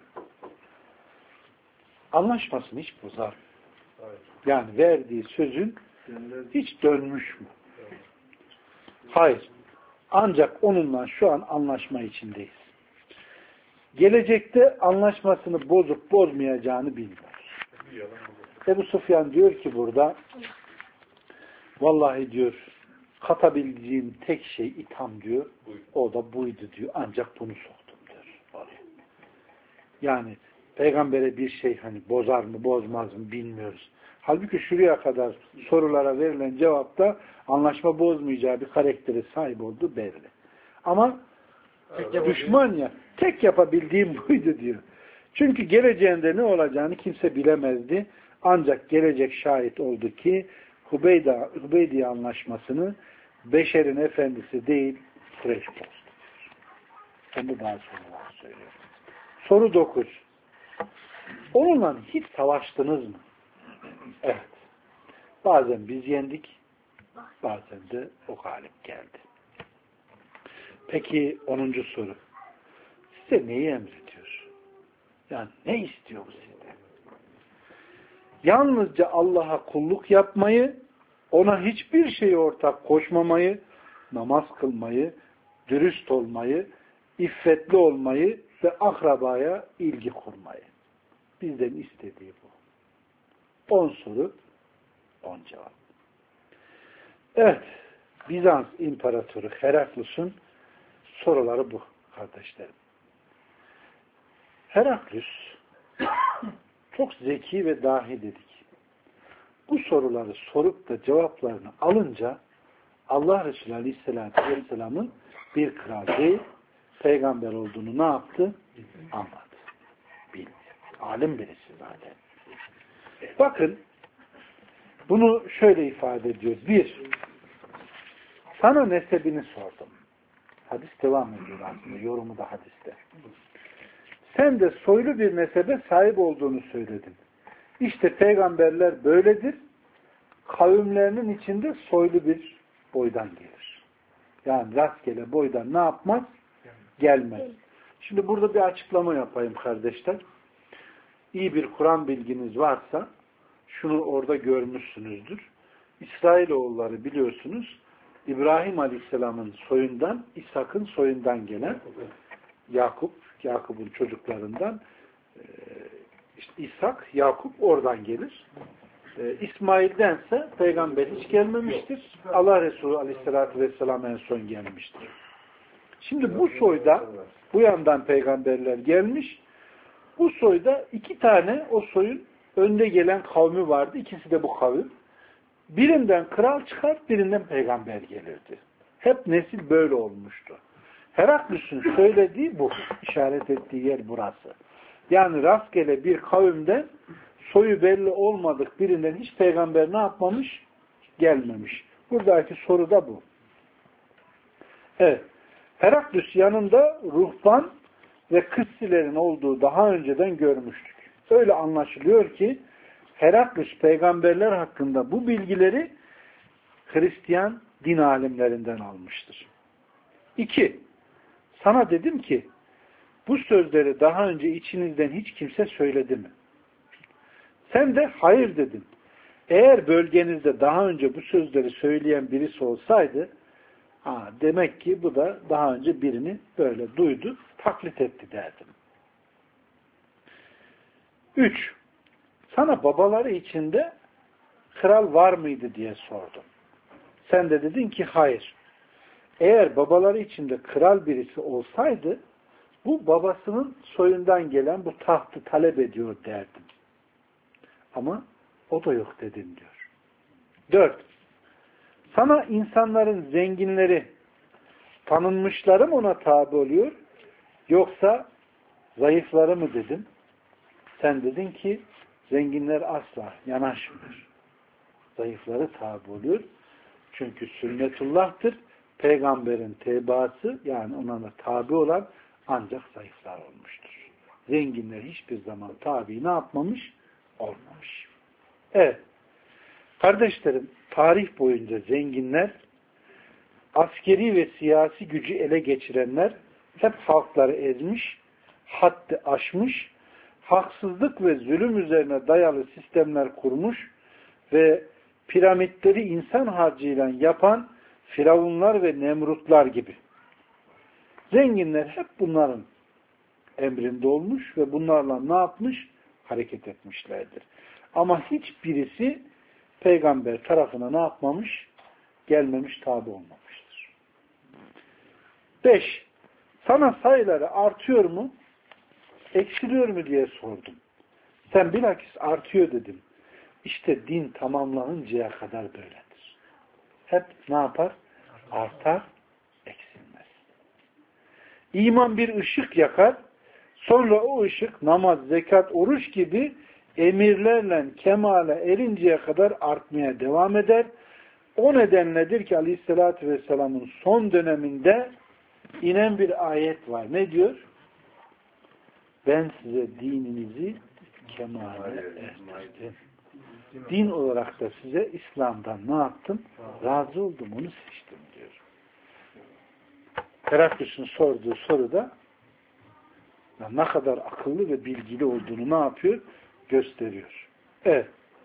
Anlaşmasını hiç bozar mı? Yani verdiği sözün hiç dönmüş mü? Hayır. Ancak onunla şu an anlaşma içindeyiz. Gelecekte anlaşmasını bozup bozmayacağını bilmiyoruz. Ebu Sufyan diyor ki burada vallahi diyor katabileceğim tek şey itham diyor. O da buydu diyor. Ancak bunu soktum diyor. Oraya. Yani peygambere bir şey hani bozar mı bozmaz mı bilmiyoruz. Halbuki şuraya kadar sorulara verilen cevapta anlaşma bozmayacağı bir karaktere sahip olduğu belli. Ama düşman ya tek yapabildiğim buydu diyor. Çünkü geleceğinde ne olacağını kimse bilemezdi. Ancak gelecek şahit oldu ki Hubeydiye anlaşmasını beşerin efendisi değil Kureyş bozdu. Bunu daha sonra söylüyor. Soru 9. Onunla hiç savaştınız mı? Evet. Bazen biz yendik, bazen de o galip geldi. Peki 10. soru. Size neyi emrediyor? Yani ne istiyor bu sizden? Yalnızca Allah'a kulluk yapmayı, ona hiçbir şeyi ortak koşmamayı, namaz kılmayı, dürüst olmayı, iffetli olmayı ve akrabaya ilgi kurmayı. Bizden istediği bu. 10 soru, 10 cevap. Evet, Bizans İmparatoru Heraklus'un soruları bu kardeşlerim. Heraklus çok zeki ve dahi dedik. Bu soruları sorup da cevaplarını alınca Allah Resulü Aleyhisselatü Vesselam'ın bir kral değil, peygamber olduğunu ne yaptı? Anladı. Bildi. Alim birisi zaten. Bakın bunu şöyle ifade ediyor. Bir, sana nesebini sordum. Hadis devam ediyor aslında. Yorumu da hadiste. Sen de soylu bir nesebe sahip olduğunu söyledin. İşte peygamberler böyledir. Kavimlerinin içinde soylu bir boydan gelir. Yani rastgele boydan ne yapmaz? Gelmez. Şimdi burada bir açıklama yapayım kardeşler. İyi bir Kur'an bilginiz varsa şunu orada görmüşsünüzdür. İsrailoğulları biliyorsunuz İbrahim Aleyhisselam'ın soyundan, İshak'ın soyundan gelen Yakup'un çocuklarından işte İshak, Yakup oradan gelir. İsmail'dense peygamber hiç gelmemiştir. Allah Resulü Aleyhisselatü Vesselam en son gelmiştir. Şimdi bu soyda bu yandan peygamberler gelmiş. Bu soyda 2 tane o soyun önde gelen kavmi vardı. İkisi de bu kavim. Birinden kral çıkar, birinden peygamber gelirdi. Hep nesil böyle olmuştu. Heraklüs'ün söylediği bu. İşaret ettiği yer burası. Yani rastgele bir kavimden soyu belli olmadık birinden hiç peygamber ne yapmamış? Gelmemiş. Buradaki soru da bu. Evet. Heraklüs yanında ruhban ve kıssilerin olduğu daha önceden görmüştük. Öyle anlaşılıyor ki Heraklüs peygamberler hakkında bu bilgileri Hristiyan din alimlerinden almıştır. 2. Sana dedim ki bu sözleri daha önce içinizden hiç kimse söyledi mi? Sen de hayır dedin. Eğer bölgenizde daha önce bu sözleri söyleyen birisi olsaydı demek ki bu da daha önce birini böyle duydu, taklit etti derdim. 3. Sana babaları içinde kral var mıydı diye sordum. Sen de dedin ki hayır. Eğer babaları içinde kral birisi olsaydı bu babasının soyundan gelen bu tahtı talep ediyor derdim. Ama o da yok dedin diyor. 4. Sana insanların zenginleri, tanınmışları mı ona tabi oluyor? Yoksa zayıfları mı dedim? Sen dedin ki zenginler asla yanaşmıyor. Zayıfları tabi oluyor. Çünkü sünnetullah'tır. Peygamberin tebaası yani ona da tabi olan ancak zayıflar olmuştur. Zenginler hiçbir zaman tabi ne yapmamış? Olmamış. Evet. Kardeşlerim, tarih boyunca zenginler, askeri ve siyasi gücü ele geçirenler hep halkları ezmiş, haddi aşmış, haksızlık ve zulüm üzerine dayalı sistemler kurmuş ve piramitleri insan harcıyla yapan firavunlar ve nemrutlar gibi. Zenginler hep bunların emrinde olmuş ve bunlarla ne yapmış? Hareket etmişlerdir. Ama hiçbirisi peygamber tarafına ne yapmamış? Gelmemiş, tabi olmamıştır. 5. Sana sayıları artıyor mu? Eksiliyor mu diye sordum. Sen bilakis artıyor dedim. İşte din tamamlanıncaya kadar böyledir. Hep ne yapar? Artar, eksilmez. İman bir ışık yakar, sonra o ışık namaz, zekat, oruç gibi emirlerle kemale erinceye kadar artmaya devam eder. O nedenledir ki Aleyhisselatü Vesselam'ın son döneminde inen bir ayet var. Ne diyor? Ben size dininizi kemale erdirdim. Din olarak da size İslam'dan ne yaptım? Razı oldum, onu seçtim diyor. Heraklüs'ün sorduğu soruda ne kadar akıllı ve bilgili olduğunu ne yapıyor? Gösteriyor. Evet.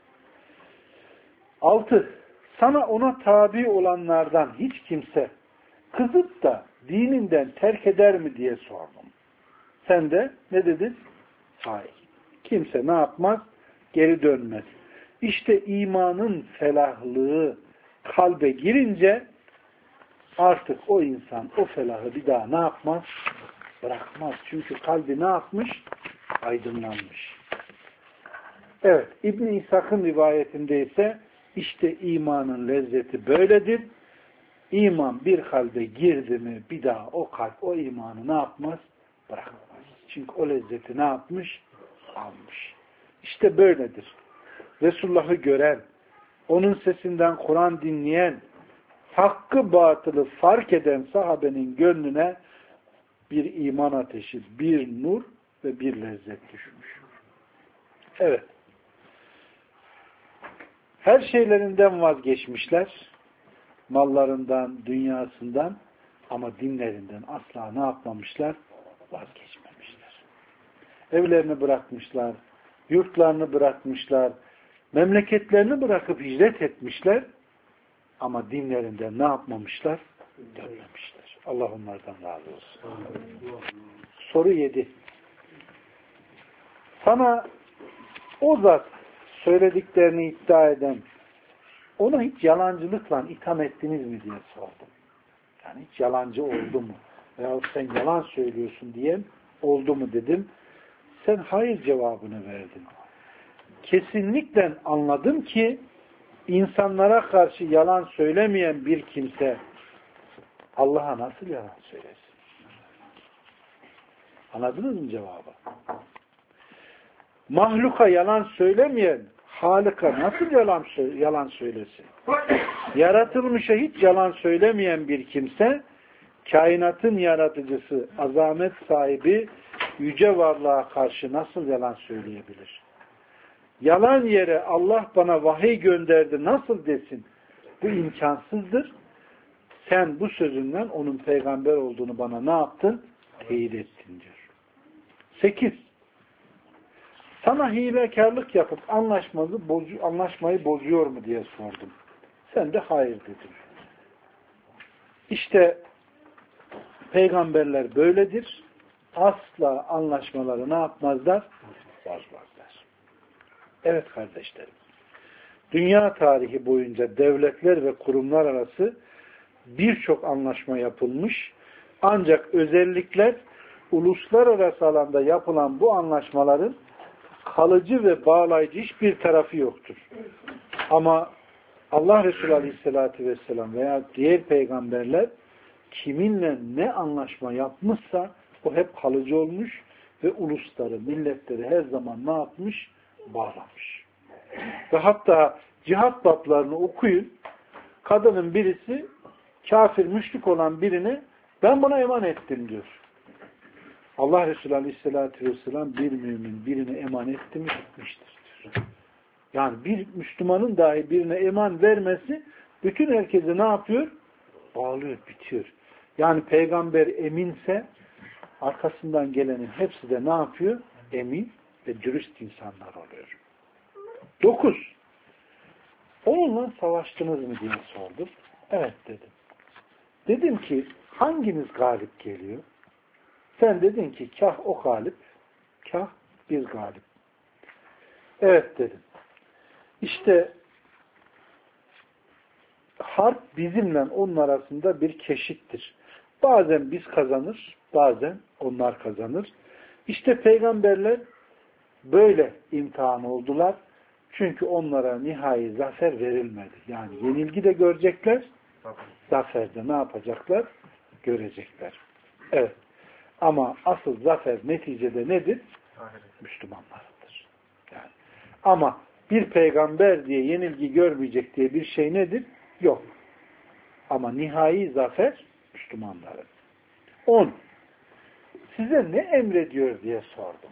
6. Sana ona tabi olanlardan hiç kimse kızıp da dininden terk eder mi diye sordum. Sen de ne dedin? Hayır. Kimse ne yapmaz? Geri dönmez. İşte imanın felahlığı kalbe girince artık o insan o felahı bir daha ne yapmaz? Bırakmaz. Çünkü kalbi ne yapmış? Aydınlanmış. Evet. İbn-i İshak'ın rivayetinde ise işte imanın lezzeti böyledir. İman bir kalbe girdi mi bir daha o kalp o imanı ne yapmaz? Bırakmaz. Çünkü o lezzeti ne yapmış? Almış. İşte böyledir. Resulullah'ı gören, onun sesinden Kur'an dinleyen, hakkı batılı fark eden sahabenin gönlüne bir iman ateşi, bir nur ve bir lezzet düşmüş. Evet. Her şeylerinden vazgeçmişler. Mallarından, dünyasından ama dinlerinden asla ne yapmamışlar? Vazgeçmemişler. Evlerini bırakmışlar, yurtlarını bırakmışlar, memleketlerini bırakıp hicret etmişler Ama dinlerinden ne yapmamışlar? Dönmemişler. Allah onlardan razı olsun. Soru 7. Sana o zat söylediklerini iddia eden, ona hiç yalancılıkla itham ettiniz mi diye sordum. Yani hiç yalancı oldu mu? Veyahut sen yalan söylüyorsun diyen oldu mu dedim. Sen hayır cevabını verdin. Kesinlikle anladım ki insanlara karşı yalan söylemeyen bir kimse Allah'a nasıl yalan söylesin? Anladınız mı cevabı? Mahluka yalan söylemeyen Halık'a nasıl yalan söylesin? Yaratılmışa hiç yalan söylemeyen bir kimse kainatın yaratıcısı, azamet sahibi yüce varlığa karşı nasıl yalan söyleyebilir? Yalan yere Allah bana vahiy gönderdi nasıl desin? Bu imkansızdır. Sen bu sözünden onun peygamber olduğunu bana ne yaptın? Teyit ettin diyor. 8. Sana hilekarlık yapıp anlaşmayı bozuyor mu diye sordum. Sen de hayır dedin. İşte peygamberler böyledir. Asla anlaşmaları ne yapmazlar? Bozmazlar. Evet kardeşlerim. Dünya tarihi boyunca devletler ve kurumlar arası birçok anlaşma yapılmış. Ancak özellikle uluslararası alanda yapılan bu anlaşmaların kalıcı ve bağlayıcı hiçbir tarafı yoktur. Ama Allah Resulü Aleyhisselatü Vesselam veya diğer peygamberler kiminle ne anlaşma yapmışsa o hep kalıcı olmuş ve ulusları, milletleri her zaman ne yapmış? Bağlamış. Ve hatta cihat bablarını okuyun. Kadının birisi kafir, müşrik olan birine ben buna emanet ettim diyor. Allah Resulü Aleyhisselatü Vesselam bir mümin birine emanet etti mi gitmiştir diyor. Yani bir Müslümanın dahi birine eman vermesi bütün herkese ne yapıyor? Bağlıyor, bitiyor. Yani peygamber eminse arkasından gelenin hepsi de ne yapıyor? Emin ve dürüst insanlar oluyor. 9. Onunla savaştınız mı diye sordum. Evet dedim. Dedim ki hanginiz galip geliyor? Sen dedin ki kah o galip, kah biz galip. Evet dedim. İşte harp bizimle onun arasında bir keşittir. Bazen biz kazanır, bazen onlar kazanır. İşte peygamberler böyle imtihan oldular. Çünkü onlara nihai zafer verilmedi. Yani yenilgi de görecekler, zaferde ne yapacaklar? Görecekler. Evet. Ama asıl zafer neticede nedir? Müslümanlardır. Yani. Ama bir peygamber diye yenilgi görmeyecek diye bir şey nedir? Yok. Ama nihai zafer Müslümanların. 10. Size ne emrediyor diye sordum.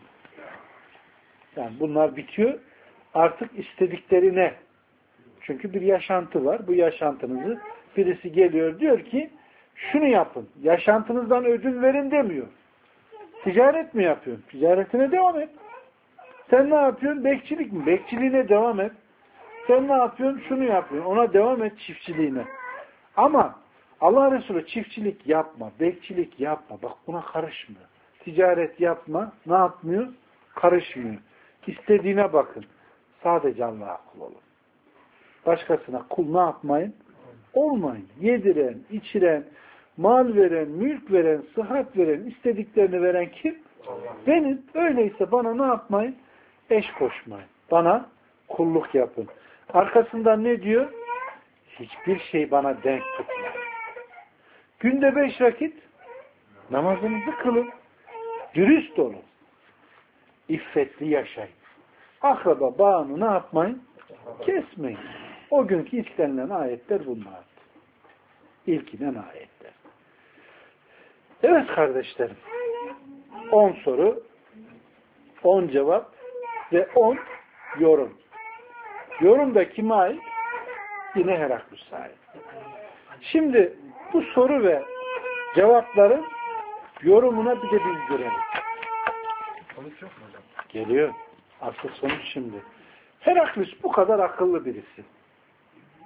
Yani bunlar bitiyor. Artık istedikleri ne? Çünkü bir yaşantı var. Bu yaşantınızı birisi geliyor diyor ki şunu yapın. Yaşantınızdan ödün verin demiyor. Ticaret mi yapıyorsun? Ticaretine devam et. Sen ne yapıyorsun? Bekçilik mi? Bekçiliğine devam et. Sen ne yapıyorsun? Şunu yapıyorsun. Ona devam et çiftçiliğine. Ama Allah Resulü çiftçilik yapma, bekçilik yapma. Bak buna karışmıyor. Ticaret yapma. Ne yapmıyor? Karışmıyor. İstediğine bakın. Sadece Allah'a kul olun. Başkasına kul ne yapmayın? Olmayın. Yediren, içiren, mal veren, mülk veren, sıhhat veren, istediklerini veren kim? Benim. Öyleyse bana ne yapmayın? Eş koşmayın. Bana kulluk yapın. Arkasından ne diyor? Hiçbir şey bana denk tutmayın. Günde 5 vakit namazınızı kılın. Dürüst olun. İffetli yaşayın. Akraba bağını ne yapmayın? Kesmeyin. O günkü istenilen ayetler bunlardı. İlk inen ayetler. Evet kardeşlerim. 10 soru, 10 cevap ve 10 yorum. Yorum da kime ait? Yine Heraklüs'e ait. Şimdi bu soru ve cevapların yorumuna bir de biz görelim. Sonuç yok mu hocam? Geliyor. Asıl sonuç şimdi. Heraklüs bu kadar akıllı birisi.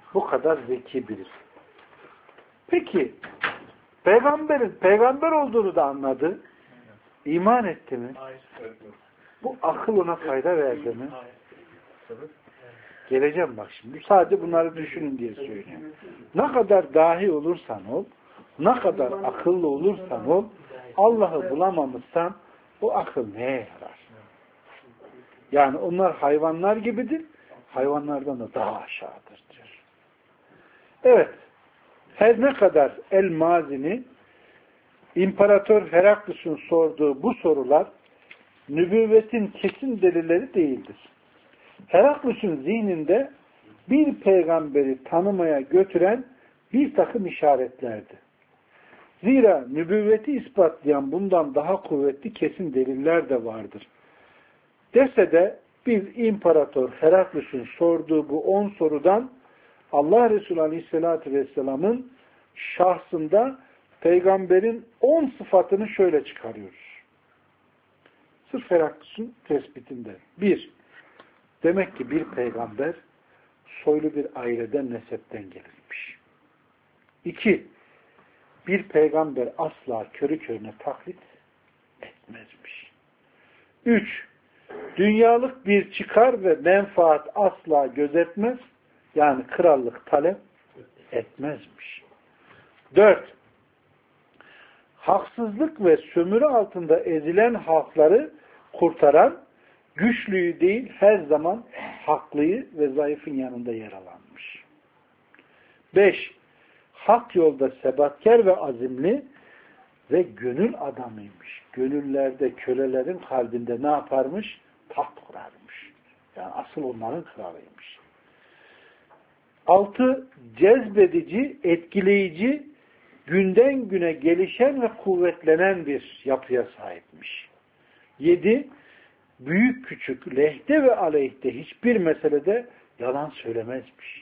Bu kadar zeki birisi. Peki peygamberin peygamber olduğunu da anladı. İman etti mi? Hayır. Bu akıl ona fayda verdi mi? Hayır. Geleceğim bak şimdi. Sadece bunları düşünün diye söylüyorum. Ne kadar dahi olursan ol, ne kadar akıllı olursan ol, Allah'ı bulamamışsan o akıl neye yarar? Yani onlar hayvanlar gibidir. Hayvanlardan da daha aşağıdır diyor. Evet. Her ne kadar El-Mazini İmparator Heraklus'un sorduğu bu sorular nübüvvetin kesin delilleri değildir. Heraklus'un zihninde bir peygamberi tanımaya götüren bir takım işaretlerdi. Zira nübüvveti ispatlayan bundan daha kuvvetli kesin deliller de vardır. Dese de biz İmparator Heraklus'un sorduğu bu 10 sorudan Allah Resulü Aleyhisselatü Vesselam'ın şahsında peygamberin 10 sıfatını şöyle çıkarıyoruz. Sırf Heraklus'un tespitinde. 1. Demek ki bir peygamber soylu bir aileden, nesepten gelirmiş. 2. Bir peygamber asla körü körüne taklit etmezmiş. 3. Dünyalık bir çıkar ve menfaat asla gözetmez, yani krallık talep etmezmiş. 4. Haksızlık ve sömürü altında ezilen halkları kurtaran, güçlüyü değil her zaman haklıyı ve zayıfın yanında yer alanmış. 5. Hak yolda sebatkar ve azimli ve gönül adamıymış. Gönüllerde, kölelerin kalbinde ne yaparmış? Taht kurarmış. Yani asıl onların kralıymış. 6. Cezbedici, etkileyici, günden güne gelişen ve kuvvetlenen bir yapıya sahipmiş. 7. Büyük küçük, lehte ve aleyhte hiçbir meselede yalan söylemezmiş.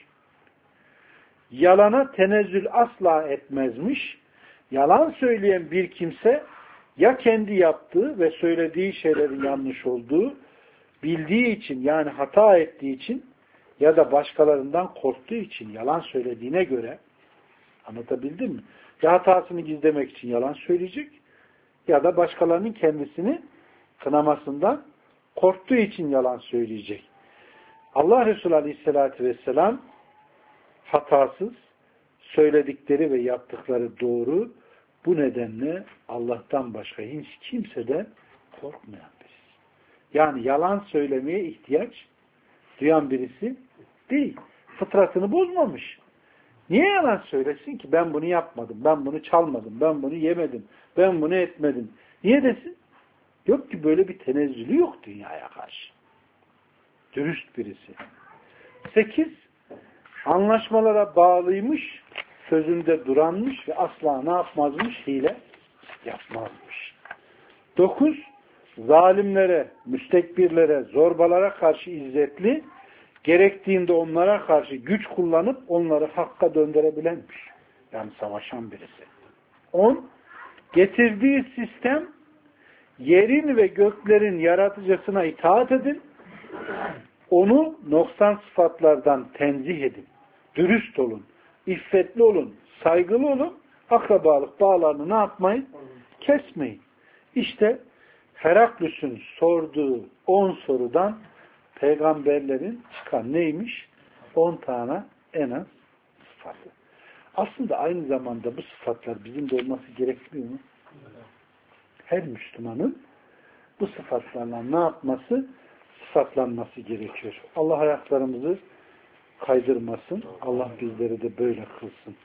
Yalana tenezzül asla etmezmiş. Yalan söyleyen bir kimse ya kendi yaptığı ve söylediği şeylerin yanlış olduğu, bildiği için yani hata ettiği için ya da başkalarından korktuğu için yalan söylediğine göre, anlatabildim mi? Ya hatasını gizlemek için yalan söyleyecek ya da başkalarının kendisini kınamasından korktuğu için yalan söyleyecek. Allah Resulü Aleyhisselatü Vesselam hatasız, söyledikleri ve yaptıkları doğru, bu nedenle Allah'tan başka hiç kimseden korkmayan birisi. Yani yalan söylemeye ihtiyaç duyan birisi değil. Fıtratını bozmamış. Niye yalan söylesin ki? Ben bunu yapmadım, ben bunu çalmadım, ben bunu yemedim, ben bunu etmedim. Niye desin? Yok ki böyle bir tenezzülü yok dünyaya karşı. Dürüst birisi. 8. Anlaşmalara bağlıymış, sözünde duranmış ve asla ne yapmazmış? Hile yapmazmış. 9. Zalimlere, müstekbirlere, zorbalara karşı izzetli, gerektiğinde onlara karşı güç kullanıp onları hakka döndürebilenmiş. Yani savaşan birisi. 10. Getirdiği sistem yerin ve göklerin yaratıcısına itaat edin, onu noksan sıfatlardan tenzih edin. Dürüst olun, iffetli olun, saygılı olun, akrabalık bağlarını ne yapmayın? Kesmeyin. İşte Heraklus'un sorduğu 10 sorudan peygamberlerin çıkan neymiş? 10 tane en az sıfatı. Aslında aynı zamanda bu sıfatlar bizim de olması gerekmiyor mu? Her Müslümanın bu sıfatlarla ne yapması? Sıfatlanması gerekiyor. Allah ayaklarımızı kaydırmasın. Allah bizleri de böyle kılsın.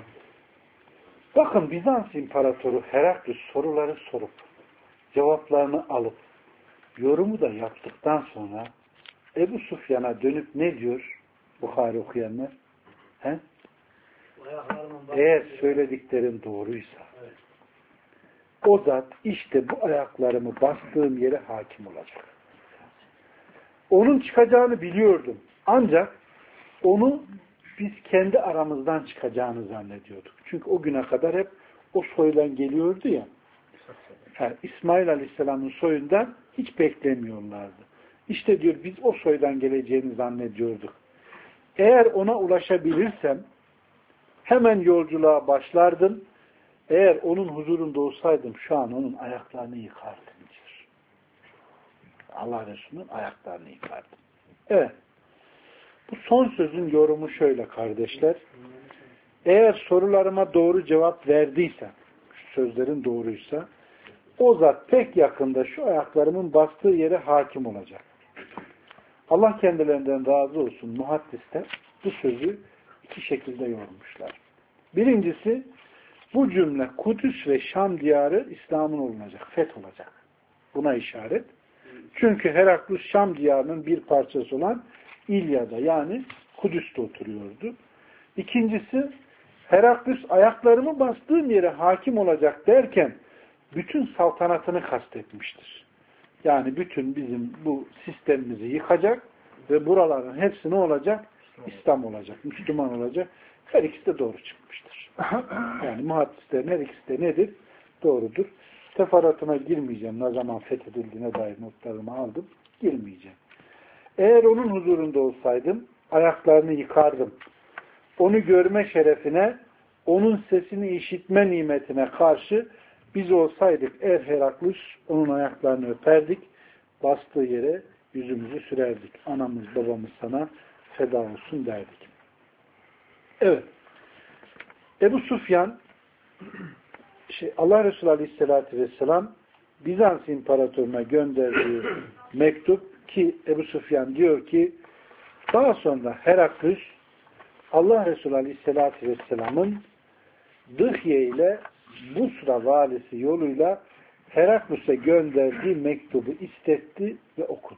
Bakın Bizans İmparatoru Heraklus soruları sorup cevaplarını alıp yorumu da yaptıktan sonra Ebu Sufyan'a dönüp ne diyor Bukhari okuyanlar? He? Eğer söylediklerin doğruysa o zat işte bu ayaklarımı bastığım yere hakim olacak. Onun çıkacağını biliyordum. Ancak onu biz kendi aramızdan çıkacağını zannediyorduk. Çünkü o güne kadar hep o soydan geliyordu ya. İsmail Aleyhisselam'ın soyundan hiç beklemiyorlardı. İşte diyor biz o soydan geleceğini zannediyorduk. Eğer ona ulaşabilirsem hemen yolculuğa başlardım. Eğer onun huzurunda olsaydım şu an onun ayaklarını yıkardım diyor. Allah Resulü'nün ayaklarını yıkardım. Evet. Bu son sözün yorumu şöyle kardeşler. Eğer sorularıma doğru cevap verdiyse, şu sözlerin doğruysa, o zat pek yakında şu ayaklarımın bastığı yere hakim olacak. Allah kendilerinden razı olsun, muhaddisler bu sözü iki şekilde yormuşlar. Birincisi, bu cümle Kudüs ve Şam diyarı İslam'ın olunacak, fetholacak. Buna işaret. Çünkü Heraklus Şam diyarının bir parçası olan İlya'da yani Kudüs'te oturuyordu. İkincisi, Heraklus ayaklarımı bastığım yere hakim olacak derken bütün saltanatını kastetmiştir. Yani bütün bizim bu sistemimizi yıkacak ve buraların hepsi ne olacak? İslam olacak, Müslüman olacak. Her ikisi de doğru çıkmıştır. Yani muhaddislerin her ikisi de nedir? Doğrudur. Teferruatına girmeyeceğim. Ne zaman fethedildiğine dair notlarımı aldım. Girmeyeceğim. Eğer onun huzurunda olsaydım ayaklarını yıkardım. Onu görme şerefine, onun sesini işitme nimetine karşı biz olsaydık eğer Heraklus onun ayaklarını öperdik, bastığı yere yüzümüzü sürerdik. Anamız babamız sana feda olsun derdik. Evet. Ebu Sufyan Allah Resulü Aleyhisselatü Vesselam Bizans İmparatoruna gönderdiği mektup ki Ebu Sufyan diyor ki daha sonra Heraklus Allah Resulü Aleyhisselatü Vesselam'ın Dıhye ile Busra valisi yoluyla Heraklus'a gönderdiği mektubu istetti ve okudu.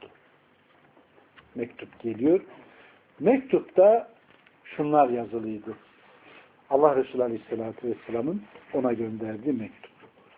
Mektup geliyor. Mektupta şunlar yazılıydı. Allah Resulü Aleyhisselatü Vesselam'ın ona gönderdiği mektup.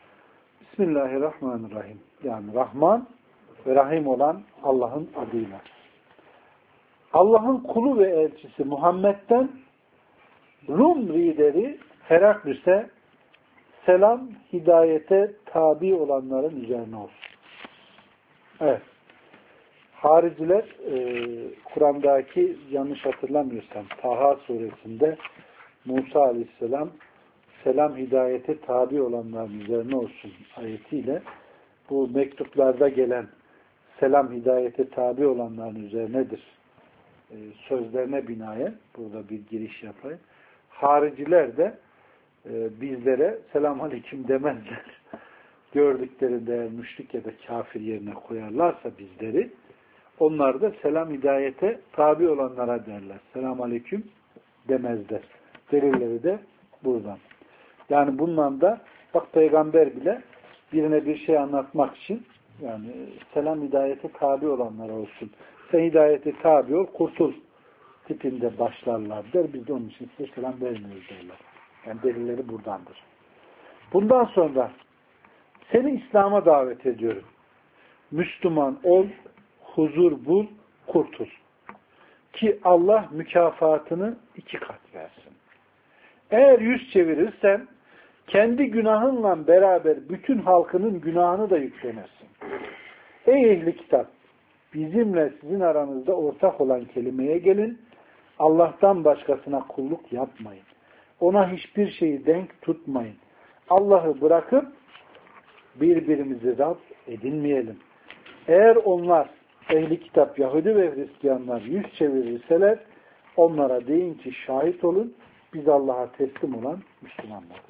Bismillahirrahmanirrahim. Yani Rahman ve Rahim olan Allah'ın adıyla. Allah'ın kulu ve elçisi Muhammed'den Rum lideri Heraklus'e selam, hidayete tabi olanların üzerine olsun. Evet. Hariciler Kur'an'daki yanlış hatırlamıyorsam Taha suresinde Musa aleyhisselam selam hidayete tabi olanların üzerine olsun ayetiyle bu mektuplarda gelen selam hidayete tabi olanların üzerinedir sözlerine binaen burada bir giriş yapayım. Hariciler de bizlere selam aleyküm demezler. Gördüklerinde müşrik ya da kafir yerine koyarlarsa bizleri onlar da selam hidayete tabi olanlara derler. Selam aleyküm demezler. Delilleri de buradan. Yani bundan da bak peygamber bile birine bir şey anlatmak için yani selam hidayete tabi olanlara olsun. Sen hidayete tabi ol, kurtul tipinde başlarlar der. Biz de onun için size selam vermiyoruz derler. Yani delilleri buradandır. Bundan sonra seni İslam'a davet ediyorum. Müslüman ol, huzur bul, kurtul. Ki Allah mükafatını 2 kat versin. Eğer yüz çevirirsen kendi günahınla beraber bütün halkının günahını da yüklenirsin. Ey ehli kitap! Bizimle sizin aranızda ortak olan kelimeye gelin. Allah'tan başkasına kulluk yapmayın. Ona hiçbir şeyi denk tutmayın. Allah'ı bırakıp birbirimizi Rab edinmeyelim. Eğer onlar ehli kitap Yahudi ve Hristiyanlar yüz çevirirseler onlara deyin ki şahit olun biz Allah'a teslim olan Müslümanlarız.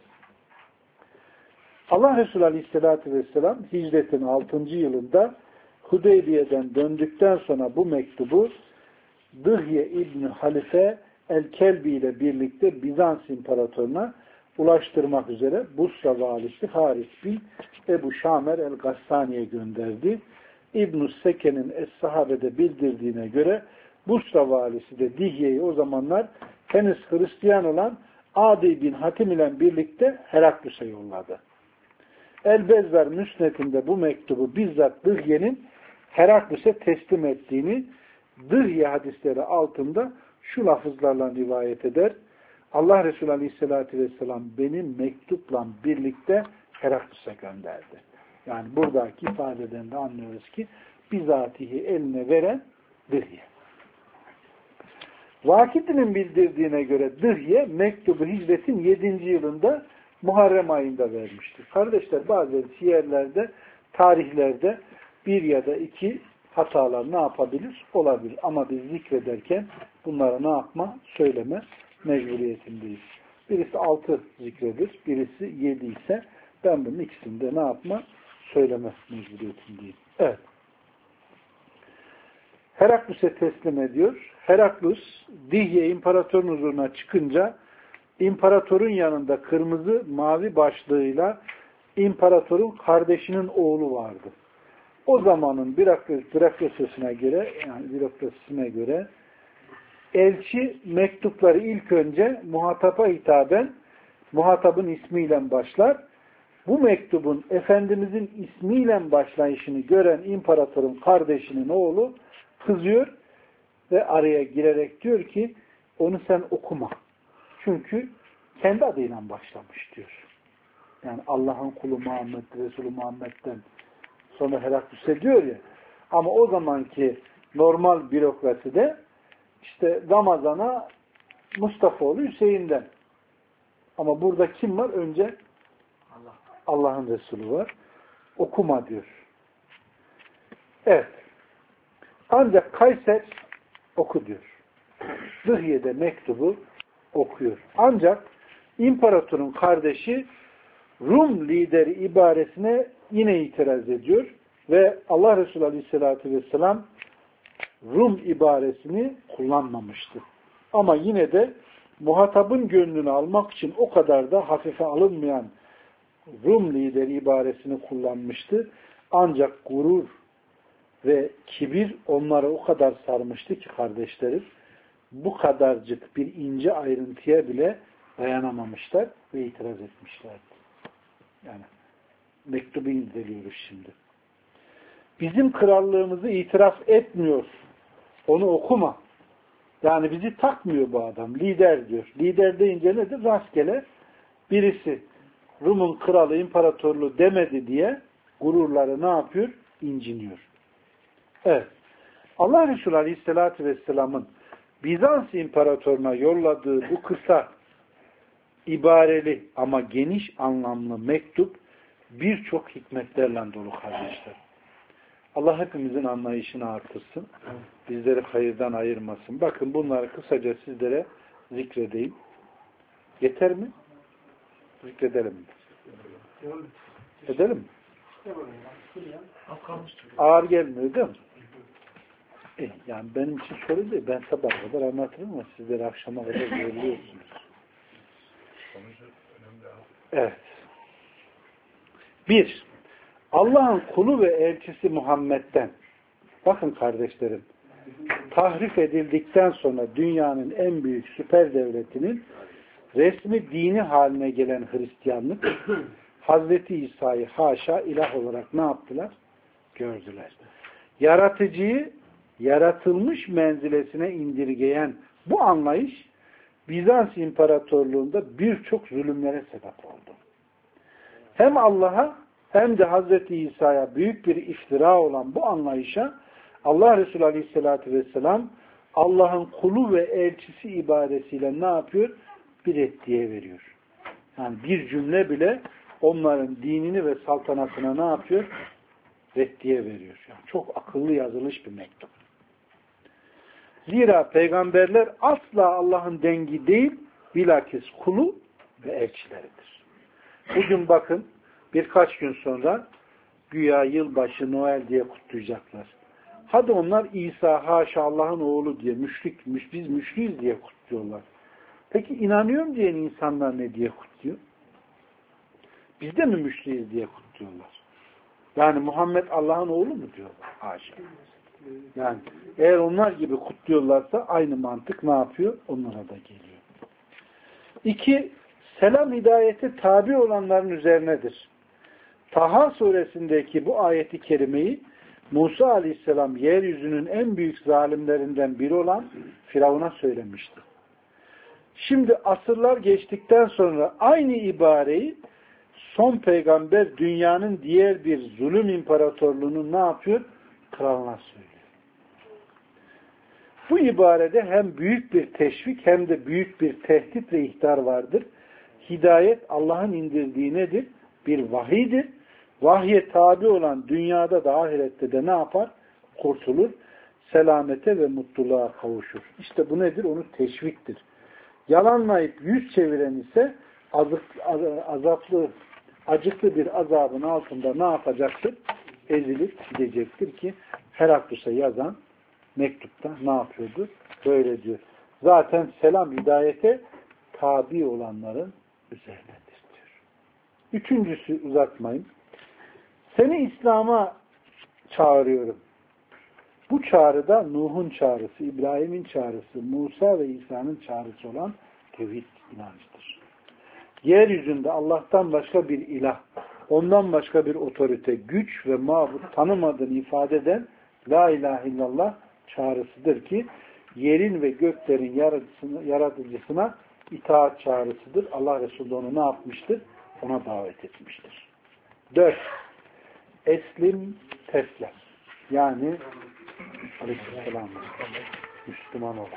Allah Resulü Aleyhisselatü Vesselam hicretin 6. yılında Hudeybiye'den döndükten sonra bu mektubu Dıhye İbni Halife El-Kelbi ile birlikte Bizans İmparatoruna ulaştırmak üzere Busra valisi Haris bin Ebu Şamer el-Gassani'ye gönderdi. İbn-i Seke'nin Es-Sahabe'de bildirdiğine göre Busra valisi de Dihye'yi o zamanlar henüz Hristiyan olan Adi bin Hatim ile birlikte Heraklus'a yolladı. El-Bezzar Müsnet'inde bu mektubu bizzat Dıhye'nin Heraklus'e teslim ettiğini Dıhye hadisleri altında şu lafızlarla rivayet eder. Allah Resulü Aleyhisselatü Vesselam benim mektupla birlikte Heraklus'a gönderdi. Yani buradaki ifadeden de anlıyoruz ki bizatihi eline veren Dıhye. Vakitinin bildirdiğine göre Dıhye mektubu hicretin 7. yılında Muharrem ayında vermiştir. Kardeşler bazen siyerlerde, tarihlerde bir ya da iki hatalar ne yapabilir? Olabilir. Ama biz zikrederken bunlara ne yapma? Söyleme mecburiyetindeyiz. Birisi 6 zikredir, birisi 7 ise ben bunun ikisinde ne yapma? Söyleme mecburiyetindeyim. Evet. Heraklus'e teslim ediyor. Heraklus, Dihye imparatorun huzuruna çıkınca imparatorun yanında kırmızı mavi başlığıyla imparatorun kardeşinin oğlu vardı. O zamanın bürokrasisine göre elçi mektupları ilk önce muhataba hitaben muhatabın ismiyle başlar. Bu mektubun Efendimizin ismiyle başlayışını gören imparatorun kardeşinin oğlu kızıyor ve araya girerek diyor ki onu sen okuma. Çünkü kendi adıyla başlamış diyor. Yani Allah'ın kulu Muhammed, Resulü Muhammed'den sonra Heraklüs'e diyor ya. Ama o zamanki normal bürokraside işte Ramazan'a Mustafaoğlu Hüseyin'den. Ama burada kim var? Önce Allah'ın Resulü var. Okuma diyor. Evet. Ancak Kayser oku diyor. Dıhye'de mektubu okuyor. Ancak imparatorun kardeşi Rum lideri ibaresine yine itiraz ediyor ve Allah Resulü Aleyhisselatü Vesselam Rum ibaresini kullanmamıştı. Ama yine de muhatabın gönlünü almak için o kadar da hafife alınmayan Rum lideri ibaresini kullanmıştı. Ancak gurur ve kibir onları o kadar sarmıştı ki kardeşlerim, bu kadarcık bir ince ayrıntıya bile dayanamamışlar ve itiraz etmişlerdi. Yani mektubu inceliyoruz şimdi. Bizim krallığımızı itiraf etmiyor. Onu okuma. Yani bizi takmıyor bu adam. Lider diyor. Lider deyince nedir? Rastgele birisi Rum'un kralı, imparatorluğu demedi diye gururları ne yapıyor? İnciniyor. Evet. Allah Resulü Aleyhisselatü Vesselam'ın Bizans imparatoruna yolladığı bu kısa, ibareli ama geniş anlamlı mektup birçok hikmetlerle dolu kardeşler. Allah hepimizin anlayışını artırsın. Bizleri hayırdan ayırmasın. Bakın bunları kısaca sizlere zikredeyim. Yeter mi? Zikredelim mi? Edelim mi? Ağır gelmiyor değil mi? Yani benim için sorun değil. Ben sabah kadar anlatırım ama sizleri akşama kadar görüyorsunuz. Evet. 1. Allah'ın kulu ve elçisi Muhammed'den. Bakın kardeşlerim. Tahrif edildikten sonra dünyanın en büyük süper devletinin resmi dini haline gelen Hristiyanlık Hazreti İsa'yı haşa ilah olarak ne yaptılar? Gördüler. Yaratıcıyı yaratılmış menzilesine indirgeyen bu anlayış Bizans İmparatorluğu'nda birçok zulümlere sebep oldu. Hem Allah'a hem de Hazreti İsa'ya büyük bir iftira olan bu anlayışa Allah Resulü Aleyhisselatü Vesselam Allah'ın kulu ve elçisi ibaresiyle ne yapıyor? Bir reddiye veriyor. Yani bir cümle bile onların dinini ve saltanatına ne yapıyor? Reddiye veriyor. Yani çok akıllı yazılmış bir mektup. Zira peygamberler asla Allah'ın dengi değil, bilakis kulu ve elçileridir. Bugün bakın birkaç gün sonra güya yılbaşı, Noel diye kutlayacaklar. Hadi onlar İsa haşa Allah'ın oğlu diye biz müşriyiz diye kutluyorlar. Peki inanıyorum diyen insanlar ne diye kutluyor? Biz de mi müşriyiz diye kutluyorlar? Yani Muhammed Allah'ın oğlu mu diyorlar? Haşa. Yani eğer onlar gibi kutluyorlarsa aynı mantık ne yapıyor? Onlara da geliyor. 2. Selam hidayete tabi olanların üzerinedir. Taha suresindeki bu ayeti kerimeyi Musa aleyhisselam yeryüzünün en büyük zalimlerinden biri olan Firavun'a söylemişti. Şimdi asırlar geçtikten sonra aynı ibareyi son peygamber dünyanın diğer bir zulüm imparatorluğunun ne yapıyor? Kralına söylüyor. Bu ibarede hem büyük bir teşvik hem de büyük bir tehdit ve ihtar vardır. Hidayet Allah'ın indirdiği nedir? Bir vahiydir. Vahye tabi olan dünyada da ahirette de ne yapar? Kurtulur. Selamete ve mutluluğa kavuşur. İşte bu nedir? Onu teşviktir. Yalanlayıp yüz çeviren ise acıklı bir azabın altında ne yapacaktır? Ezilip gidecektir ki Heraklus'a yazan mektupta ne yapıyordu? Böyle diyor. Zaten selam hidayete tabi olanların üzerindedir diyor. Üçüncüsü, uzatmayın. Seni İslam'a çağırıyorum. Bu çağrıda Nuh'un çağrısı, İbrahim'in çağrısı, Musa ve İsa'nın çağrısı olan tevhid inançtır. Yeryüzünde Allah'tan başka bir ilah, ondan başka bir otorite, güç ve mabut tanımadığını ifade eden La ilahe illallah çağrısıdır ki yerin ve göklerin yaratıcısına itaat çağrısıdır. Allah Resulü onu ne yapmıştır? Ona davet etmiştir. 4. Eslim teslem. Yani Aleyhisselam Müslüman ol.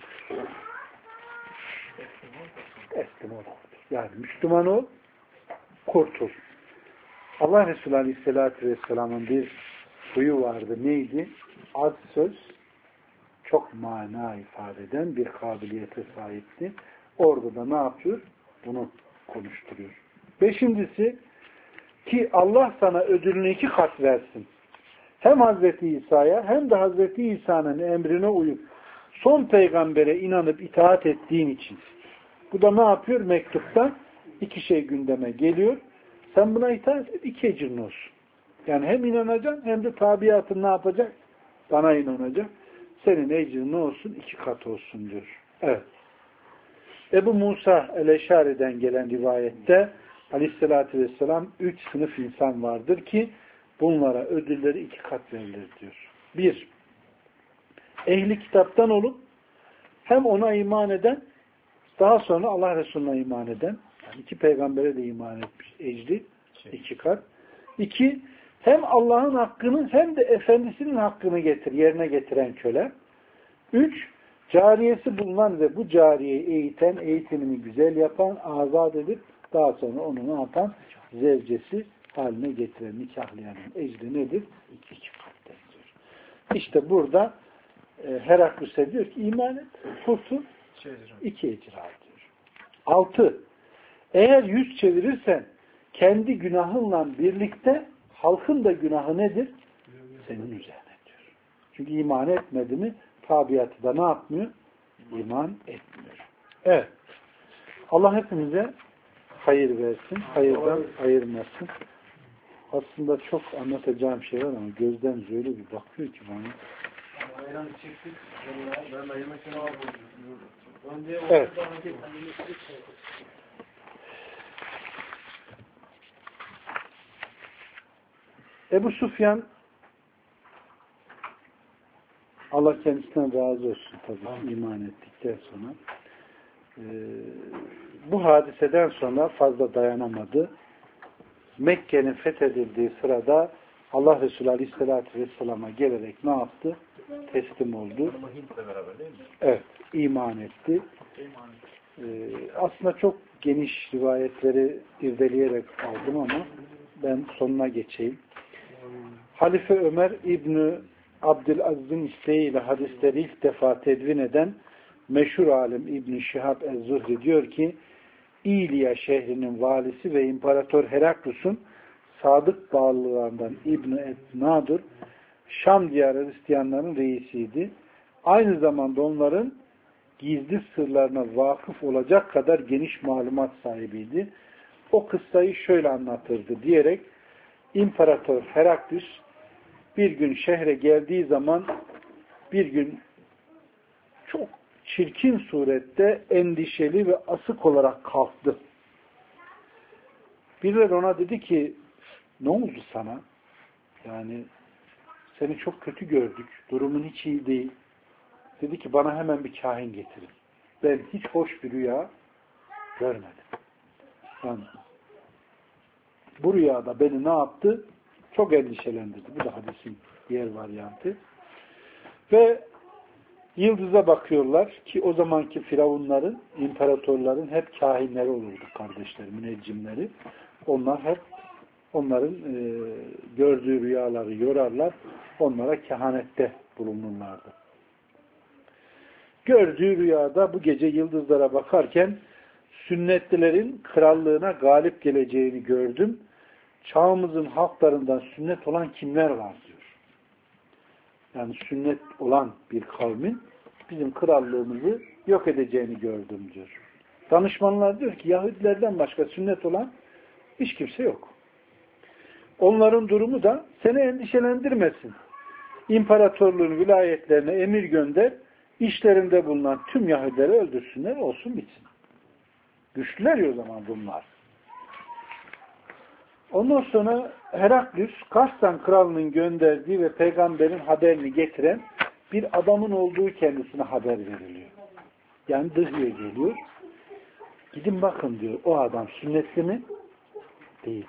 Eslim ol. Yani Müslüman ol, kurtul. Allah Resulü Aleyhisselatü Vesselam'ın bir huyu vardı. Neydi? Az söz, çok mana ifade eden bir kabiliyete sahipti. Orada da ne yapıyor? Bunu konuşturuyor. Beşincisi, ki Allah sana ödülünü 2 kat versin. Hem Hazreti İsa'ya hem de Hazreti İsa'nın emrine uyup son peygambere inanıp itaat ettiğin için. Bu da ne yapıyor? Mektupta 2 şey gündeme geliyor. Sen buna itaat et, 2 ecrin olsun. Yani hem inanacaksın hem de tabiatın ne yapacak? Bana inanacak. Senin ecrin ne olsun? 2 kat olsun diyor. Evet. Ebu Musa el-Eşari'den gelen rivayette Aleyhisselatü Vesselam 3 sınıf insan vardır ki bunlara ödülleri 2 kat verilir diyor. 1. Ehli kitaptan olup hem ona iman eden, daha sonra Allah Resulü'ne iman eden, yani 2 peygambere de iman etmiş, ecri 2 kat. 2. Hem Allah'ın hakkını hem de efendisinin hakkını yerine getiren köle. 3. Cariyesi bulunan ve bu cariyeyi eğiten, eğitimini güzel yapan, azat edip daha sonra onu ne yapan? Zevcesi haline getiren, nikahlayanın ecri nedir? 2 kat diyor. İşte burada Heraklus'e diyor ki iman et, kurtul, 2 ecir al diyor. 6. Eğer yüz çevirirsen kendi günahınla birlikte halkın da günahı nedir? Senin üzerine diyor. Çünkü iman etmedi mi tabiatı da ne yapmıyor? İman etmiyor. Evet. Allah hepimize hayır versin. Hayırdan ayırmasın. Aslında çok anlatacağım şey var ama gözden öyle bir bakıyor ki bana. Evet. Ebu Sufyan, Allah kendisinden razı olsun tabii iman ettikten sonra. Bu hadiseden sonra fazla dayanamadı. Mekke'nin fethedildiği sırada Allah Resulü Aleyhisselatü Vesselam'a gelerek ne yaptı? Teslim oldu. Evet, iman etti. Aslında çok geniş rivayetleri irdeleyerek aldım ama ben sonuna geçeyim. Halife Ömer İbni Abdülaziz'in isteğiyle hadisleri ilk defa tedvin eden meşhur alim İbn Şihab ez-Zuhri diyor ki İlya şehrinin valisi ve İmparator Heraklus'un sadık bağlılarından İbn-i Etnadur Şam diyarı Hristiyanların reisiydi. Aynı zamanda onların gizli sırlarına vakıf olacak kadar geniş malumat sahibiydi. O kıssayı şöyle anlatırdı diyerek İmparator Heraklus bir gün şehre geldiği zaman bir gün çok çirkin surette endişeli ve asık olarak kalktı. Birileri ona dedi ki ne oldu sana? Yani seni çok kötü gördük. Durumun hiç iyi değil. Dedi ki bana hemen bir kahin getirin. Ben hiç hoş bir rüya görmedim. Yani bu rüyada beni ne yaptı? Çok endişelendirdi. Bu da hadisin diğer varyantı. Ve Yıldıza bakıyorlar ki o zamanki firavunların, imparatorların hep kahinleri olurdu kardeşler, müneccimleri. Onlar hep onların gördüğü rüyaları yorarlar, onlara kehanette bulunurlardı. Gördüğü rüyada bu gece yıldızlara bakarken sünnetlilerin krallığına galip geleceğini gördüm. Çağımızın halklarından sünnet olan kimler var diyor. Yani sünnet olan bir kavmin bizim krallığımızı yok edeceğini gördüm diyor. Danışmanlar diyor ki Yahudilerden başka sünnet olan hiç kimse yok. Onların durumu da seni endişelendirmesin. İmparatorluğun vilayetlerine emir gönder, işlerinde bulunan tüm Yahudileri öldürsünler, olsun bitsin. Güçlüler ya o zaman bunlar. Ondan sonra Heraklius, Kars'tan kralının gönderdiği ve peygamberin haberini getiren bir adamın olduğu kendisine haber veriliyor. Yani Dıhye geliyor. Gidin bakın diyor, o adam sünnetli mi? Değil.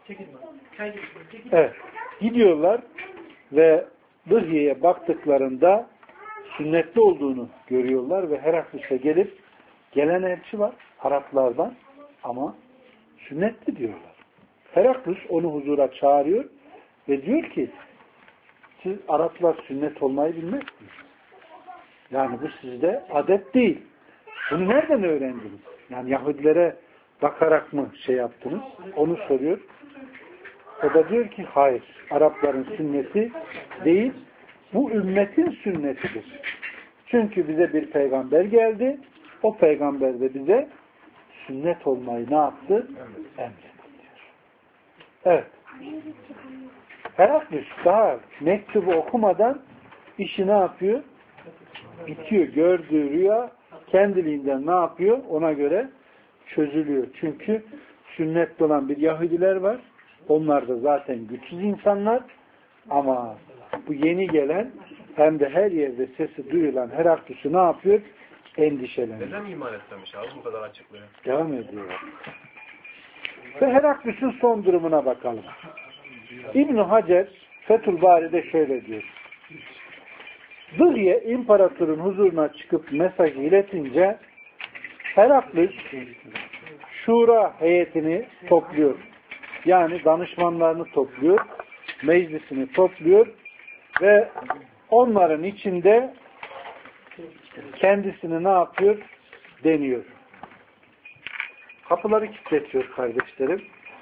Evet. Gidiyorlar ve Dıhye'ye baktıklarında sünnetli olduğunu görüyorlar ve Heraklius'a gelip gelen elçi var Araplardan ama sünnetli diyorlar. Heraklius onu huzura çağırıyor ve diyor ki siz Araplar sünnet olmayı bilmezsiniz. Yani bu sizde adet değil. Bunu nereden öğrendiniz? Yani Yahudilere bakarak mı şey yaptınız? Onu soruyor. O da diyor ki hayır. Arapların sünneti değil. Bu ümmetin sünnetidir. Çünkü bize bir peygamber geldi. O peygamber de bize sünnet olmayı ne yaptı? Emretti diyor. Evet. Heraklius daha mektubu okumadan işi ne yapıyor? Bitiyor. Gördüğü rüya kendiliğinden ne yapıyor? Ona göre çözülüyor. Çünkü sünnetli olan bir Yahudiler var. Onlar da zaten güçsüz insanlar. Ama bu yeni gelen hem de her yerde sesi duyulan Heraklius'u ne yapıyor? Endişeleniyor. Neden iman etmemiş abi bu kadar açıklıyor? Devam ediyor. Ve Heraklius'un son durumuna bakalım. İbn-i Hacer Fethül Bari'de şöyle diyor. Dıhye imparatorun huzuruna çıkıp mesajı iletince Heraklius şura heyetini topluyor. Yani danışmanlarını topluyor. Meclisini topluyor ve onların içinde kendisini ne yapıyor? Deniyor. Kapıları kilitletiyor kardeşlerim.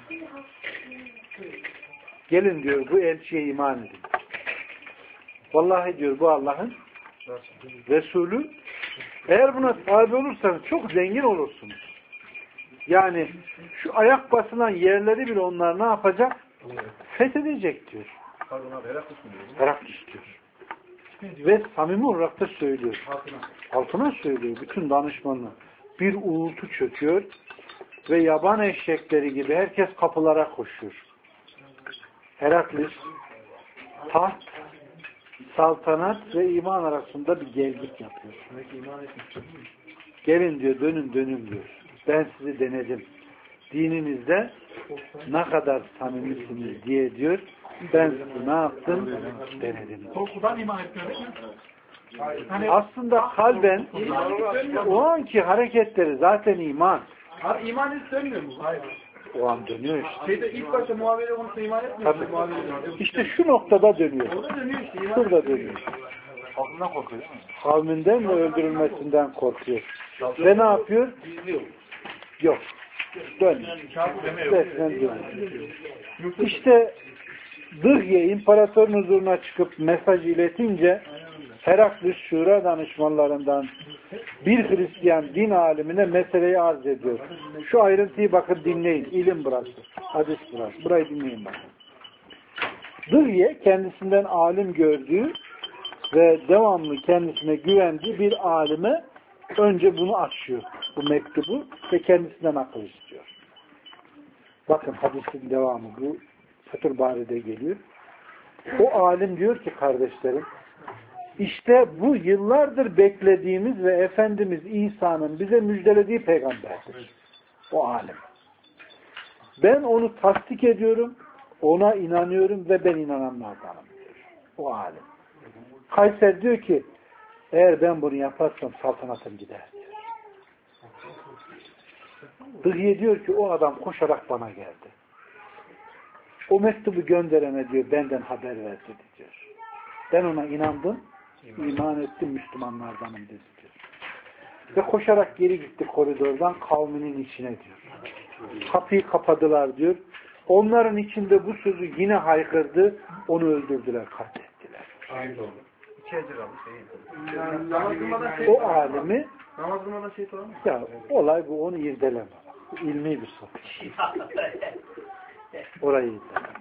Gelin diyor bu elçiye iman edin. Vallahi diyor bu Allah'ın Resulü. Eğer buna tabi olursanız çok zengin olursunuz. Yani şu ayak basılan yerleri bile onlar ne yapacak? Fethedecek diyor. Pardon abi Heraklius mu diyor? Heraklius diyor. Ve samimi olarak da söylüyor. Altına söylüyor bütün danışmanlar. Bir uğultu çöküyor ve yaban eşekleri gibi herkes kapılara koşuyor. Heraklius taht, saltanat ve iman arasında bir gelgit yapıyor. Gelin diyor, dönün diyor. Ben sizi denedim. Dininizde ne kadar samimisiniz diye diyor. Ben sizi ne yaptım? Denedim. Korkudan iman etmiyor değil mi? Aslında kalben o anki hareketleri zaten iman. Abi iman hiç dönmüyor mu? Hayır. O an dönüyor işte. İlk başta muhabere konusunda iman etmiyor. Tabii. İşte şu noktada dönüyor. Orada dönüyor işte. Şurada dönüyor. Halkından korkuyor değil mi? Kavminden ve öldürülmesinden korkuyor. Ve ne yapıyor? Yok. Dönüyor. Resmen dönüyor. İşte Dıhye imparatorun huzuruna çıkıp mesaj iletince Heraklius şura danışmanlarından bir Hristiyan din alimine meseleyi arz ediyor. Şu ayrıntıyı bakın dinleyin. İlim burası. Hadis burası. Burayı dinleyin bakın. Dıhye kendisinden alim gördüğü ve devamlı kendisine güvendiği bir alime önce bunu açıyor. Bu mektubu ve kendisinden akıl istiyor. Bakın hadisin devamı bu. Fethül Bari'de geliyor. O alim diyor ki kardeşlerim işte bu yıllardır beklediğimiz ve Efendimiz İsa'nın bize müjdelediği peygamberdir. O alim. Ben onu tasdik ediyorum, ona inanıyorum ve ben inananlardanım diyor. O alim. Kayser diyor ki Eğer ben bunu yaparsam saltanatım gider diyor. Dıhye diyor ki o adam koşarak bana geldi. O mektubu gönderene diyor benden haber verdi diyor. Ben ona inandım, iman ettim, Müslümanlardanım dedi diyor. Ve koşarak geri gitti koridordan kavminin içine diyor. Kapıyı kapadılar diyor. Onların içinde bu sözü yine haykırdı. Onu öldürdüler, katlettiler. Aynı oldu. İki ecir almış değil. Namaz kılmadan şey O alimi namaz kılmadan şey var mı? ya olay bu, onu irdeleme. Bu ilmi bir soru. Orayı irdeleme.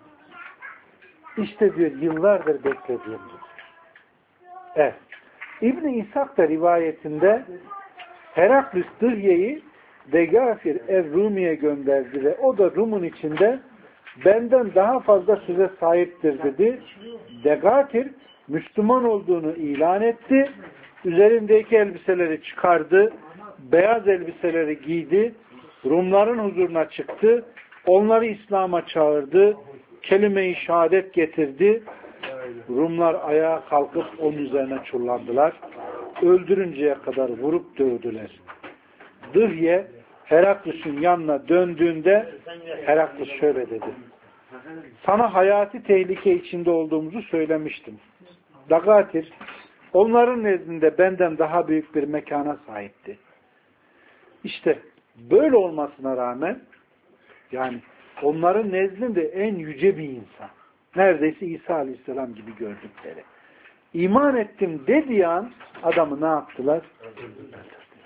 İşte diyor yıllardır beklediğim bu. Evet. İbn-i İshak da rivayetinde Heraklus Dıhye'yi Degafir Rumi'ye gönderdi ve o da Rum'un içinde benden daha fazla söze sahiptir dedi. Degafir Müslüman olduğunu ilan etti. Üzerindeki elbiseleri çıkardı. Beyaz elbiseleri giydi. Rumların huzuruna çıktı. Onları İslam'a çağırdı. Kelime-i şehadet getirdi. Rumlar ayağa kalkıp onun üzerine çullandılar. Öldürünceye kadar vurup dövdüler. Dıhye Heraklus'un yanına döndüğünde Heraklus şöyle dedi. Sana hayati tehlike içinde olduğumuzu söylemiştim. Dagatir onların nezdinde benden daha büyük bir mekana sahipti. İşte böyle olmasına rağmen yani onların nezdinde en yüce bir insan. Neredeyse İsa Aleyhisselam gibi gördükleri. İman ettim dediği an adamı ne yaptılar? Öldürdüler.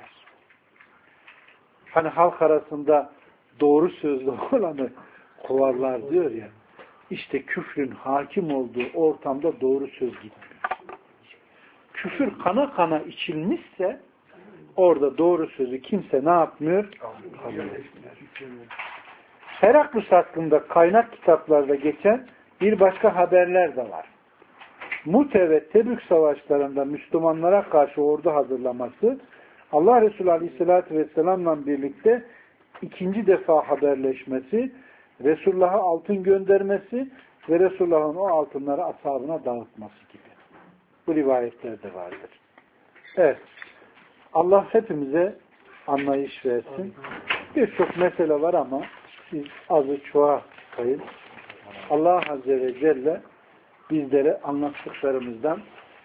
Hani halk arasında doğru sözlü olanı kovarlar diyor ya. İşte küfrün hakim olduğu ortamda doğru söz gitmiyor. Küfür kana kana içilmişse orada doğru sözü kimse ne yapmıyor? Kabul etmiyor. Heraklus hakkında kaynak kitaplarda geçen bir başka haberler de var. Mute ve Tebük savaşlarında Müslümanlara karşı ordu hazırlaması, Allah Resulü Aleyhisselatü Vesselam'la birlikte ikinci defa haberleşmesi, Resulullah'a altın göndermesi ve Resulullah'ın o altınları ashabına dağıtması gibi. Bu rivayetler de vardır. Evet. Allah hepimize anlayış versin. Birçok mesele var ama siz azı çoğa sayın. Allah Azze ve Celle bizlere anlattıklarımızdan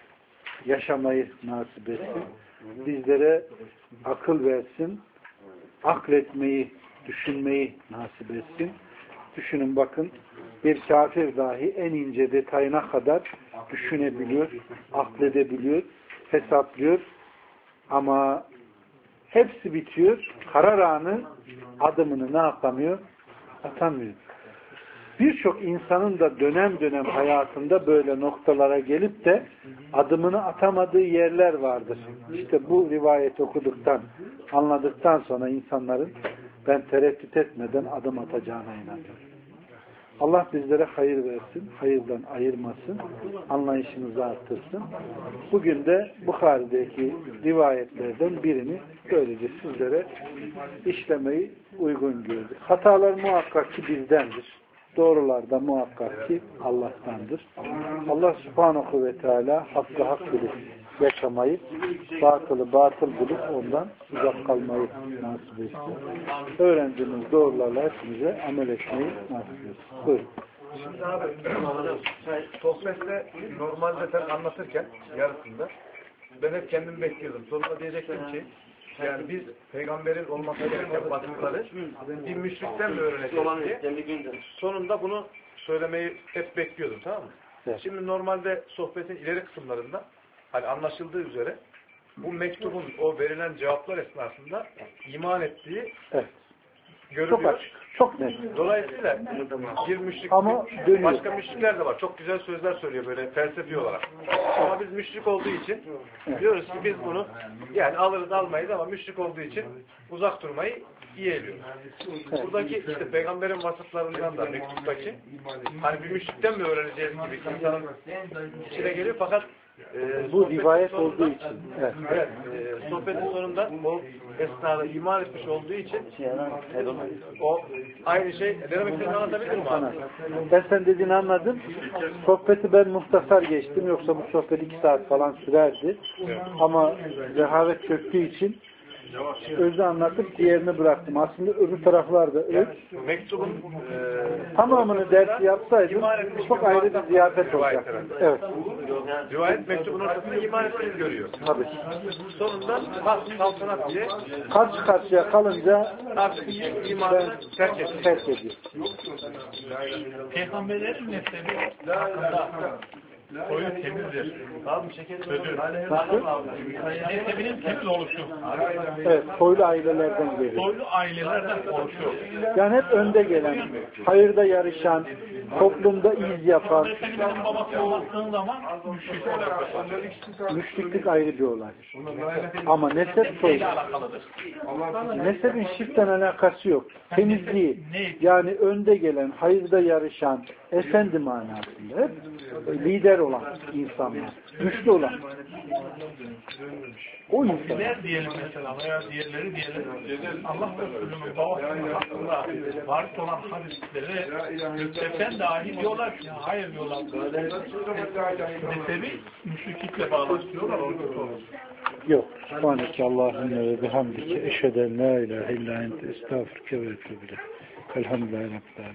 yaşamayı nasip etsin. Bizlere akıl versin. Akletmeyi, düşünmeyi nasip etsin. Düşünün bakın, bir kafir dahi en ince detayına kadar düşünebiliyor, akledebiliyor, hesaplıyor. Ama hepsi bitiyor. Karar anı adımını ne yapamıyor? Atamıyor. Birçok insanın da dönem dönem hayatında böyle noktalara gelip de adımını atamadığı yerler vardır. İşte bu rivayeti okuduktan, anladıktan sonra insanların ben tereddüt etmeden adım atacağına inanıyorum. Allah bizlere hayır versin, hayırdan ayırmasın, anlayışımızı arttırsın. Bugün de Bukhari'deki rivayetlerden birini böylece sizlere işlemeyi uygun gördük. Hatalar muhakkak ki bizdendir. Doğrular da muhakkak ki Allah'tandır. Allah Subhanahu ve Teala hakkı hak bilip yaşamayı, batılı batıl bilip ondan uzak kalmayı nasip etsin. Öğrendiğimiz doğrularla hepimize amel etmeyi nasip etsin. Buyurun. Şimdi abi, sohbette normalde sen anlatırken yarısında ben hep kendimi bekliyordum. Sonunda diyecektim ki yani biz peygamberin olması gereken vasıfları bir müşrikten mi öğreneceğiz diye. Sonunda bunu söylemeyi hep bekliyordum, tamam mı? Evet. Şimdi normalde sohbetin ileri kısımlarında hani anlaşıldığı üzere bu mektubun o verilen cevaplar esnasında iman ettiği görülüyor. Çok açık, çok net. Dolayısıyla bir müşrik, ama başka müşrikler de var. Çok güzel sözler söylüyor böyle felsefi olarak. Ama biz müşrik olduğu için diyoruz ki biz bunu yani alırız almayız ama müşrik olduğu için uzak durmayı yeğliyoruz. Buradaki işte peygamberin vasıflarından da mektuptaki hani bir müşrikten mi öğreneceğiz gibi insanın içine geliyor fakat Bu rivayet olduğu için. Evet. Evet. Sohbetin sonunda o esnada iman etmiş olduğu için o aynı şey. Ne demek istediğini anlatabilir miyim abi? Ben sen dediğini anladım. Sohbeti ben muhtasar geçtim. Yoksa bu sohbet 2 saat falan sürerdi. Evet. Ama rehavet çöktüğü için özü anlatıp diğerini bıraktım. Aslında öbür taraflarda Mektubun tamamını dersi yapsaydım çok ayrı bir ziyafet olacak. Evet. rivayet mektubun ortasında iman ettiğini görüyor. Tabii. Sonunda saltanat diye Karşı karşıya kalınca artık imanı terk ediyor. Peygamberlerin nesli hakkında soyu temizdir. Sözü. Nesebinin temiz oluşu. evet, soylu ailelerden geliyor. Soylu ailelerden oluşuyor. Yani hep önde gelen, hayırda yarışan, toplumda iz yapan. Efendimizin babasına baktığın zaman müşrik oluyor. Müşriklik ayrı bir olay. Ama nesep soy. Alakalıdır. Nesebin şiften alakası yok. Temizliği, yani önde gelen, hayırda yarışan, efendi manasında. Hep lider olan insanlar. Güçlü olan. O insan. Bizler diyelim mesela veya diğerleri diyelim. Allah Resulü'nün babasının hakkında varis olan hadisleri göstersen dahi diyorlar ki hayır diyorlar. Nesebi müşriklikle bağlaştırıyorlar. Yok. Subhaneke Allahümme ve bihamdike eşheden la ilahe illa ente estağfurke ve etûbü ileyk. Elhamdülillahi Rabbil âlemin.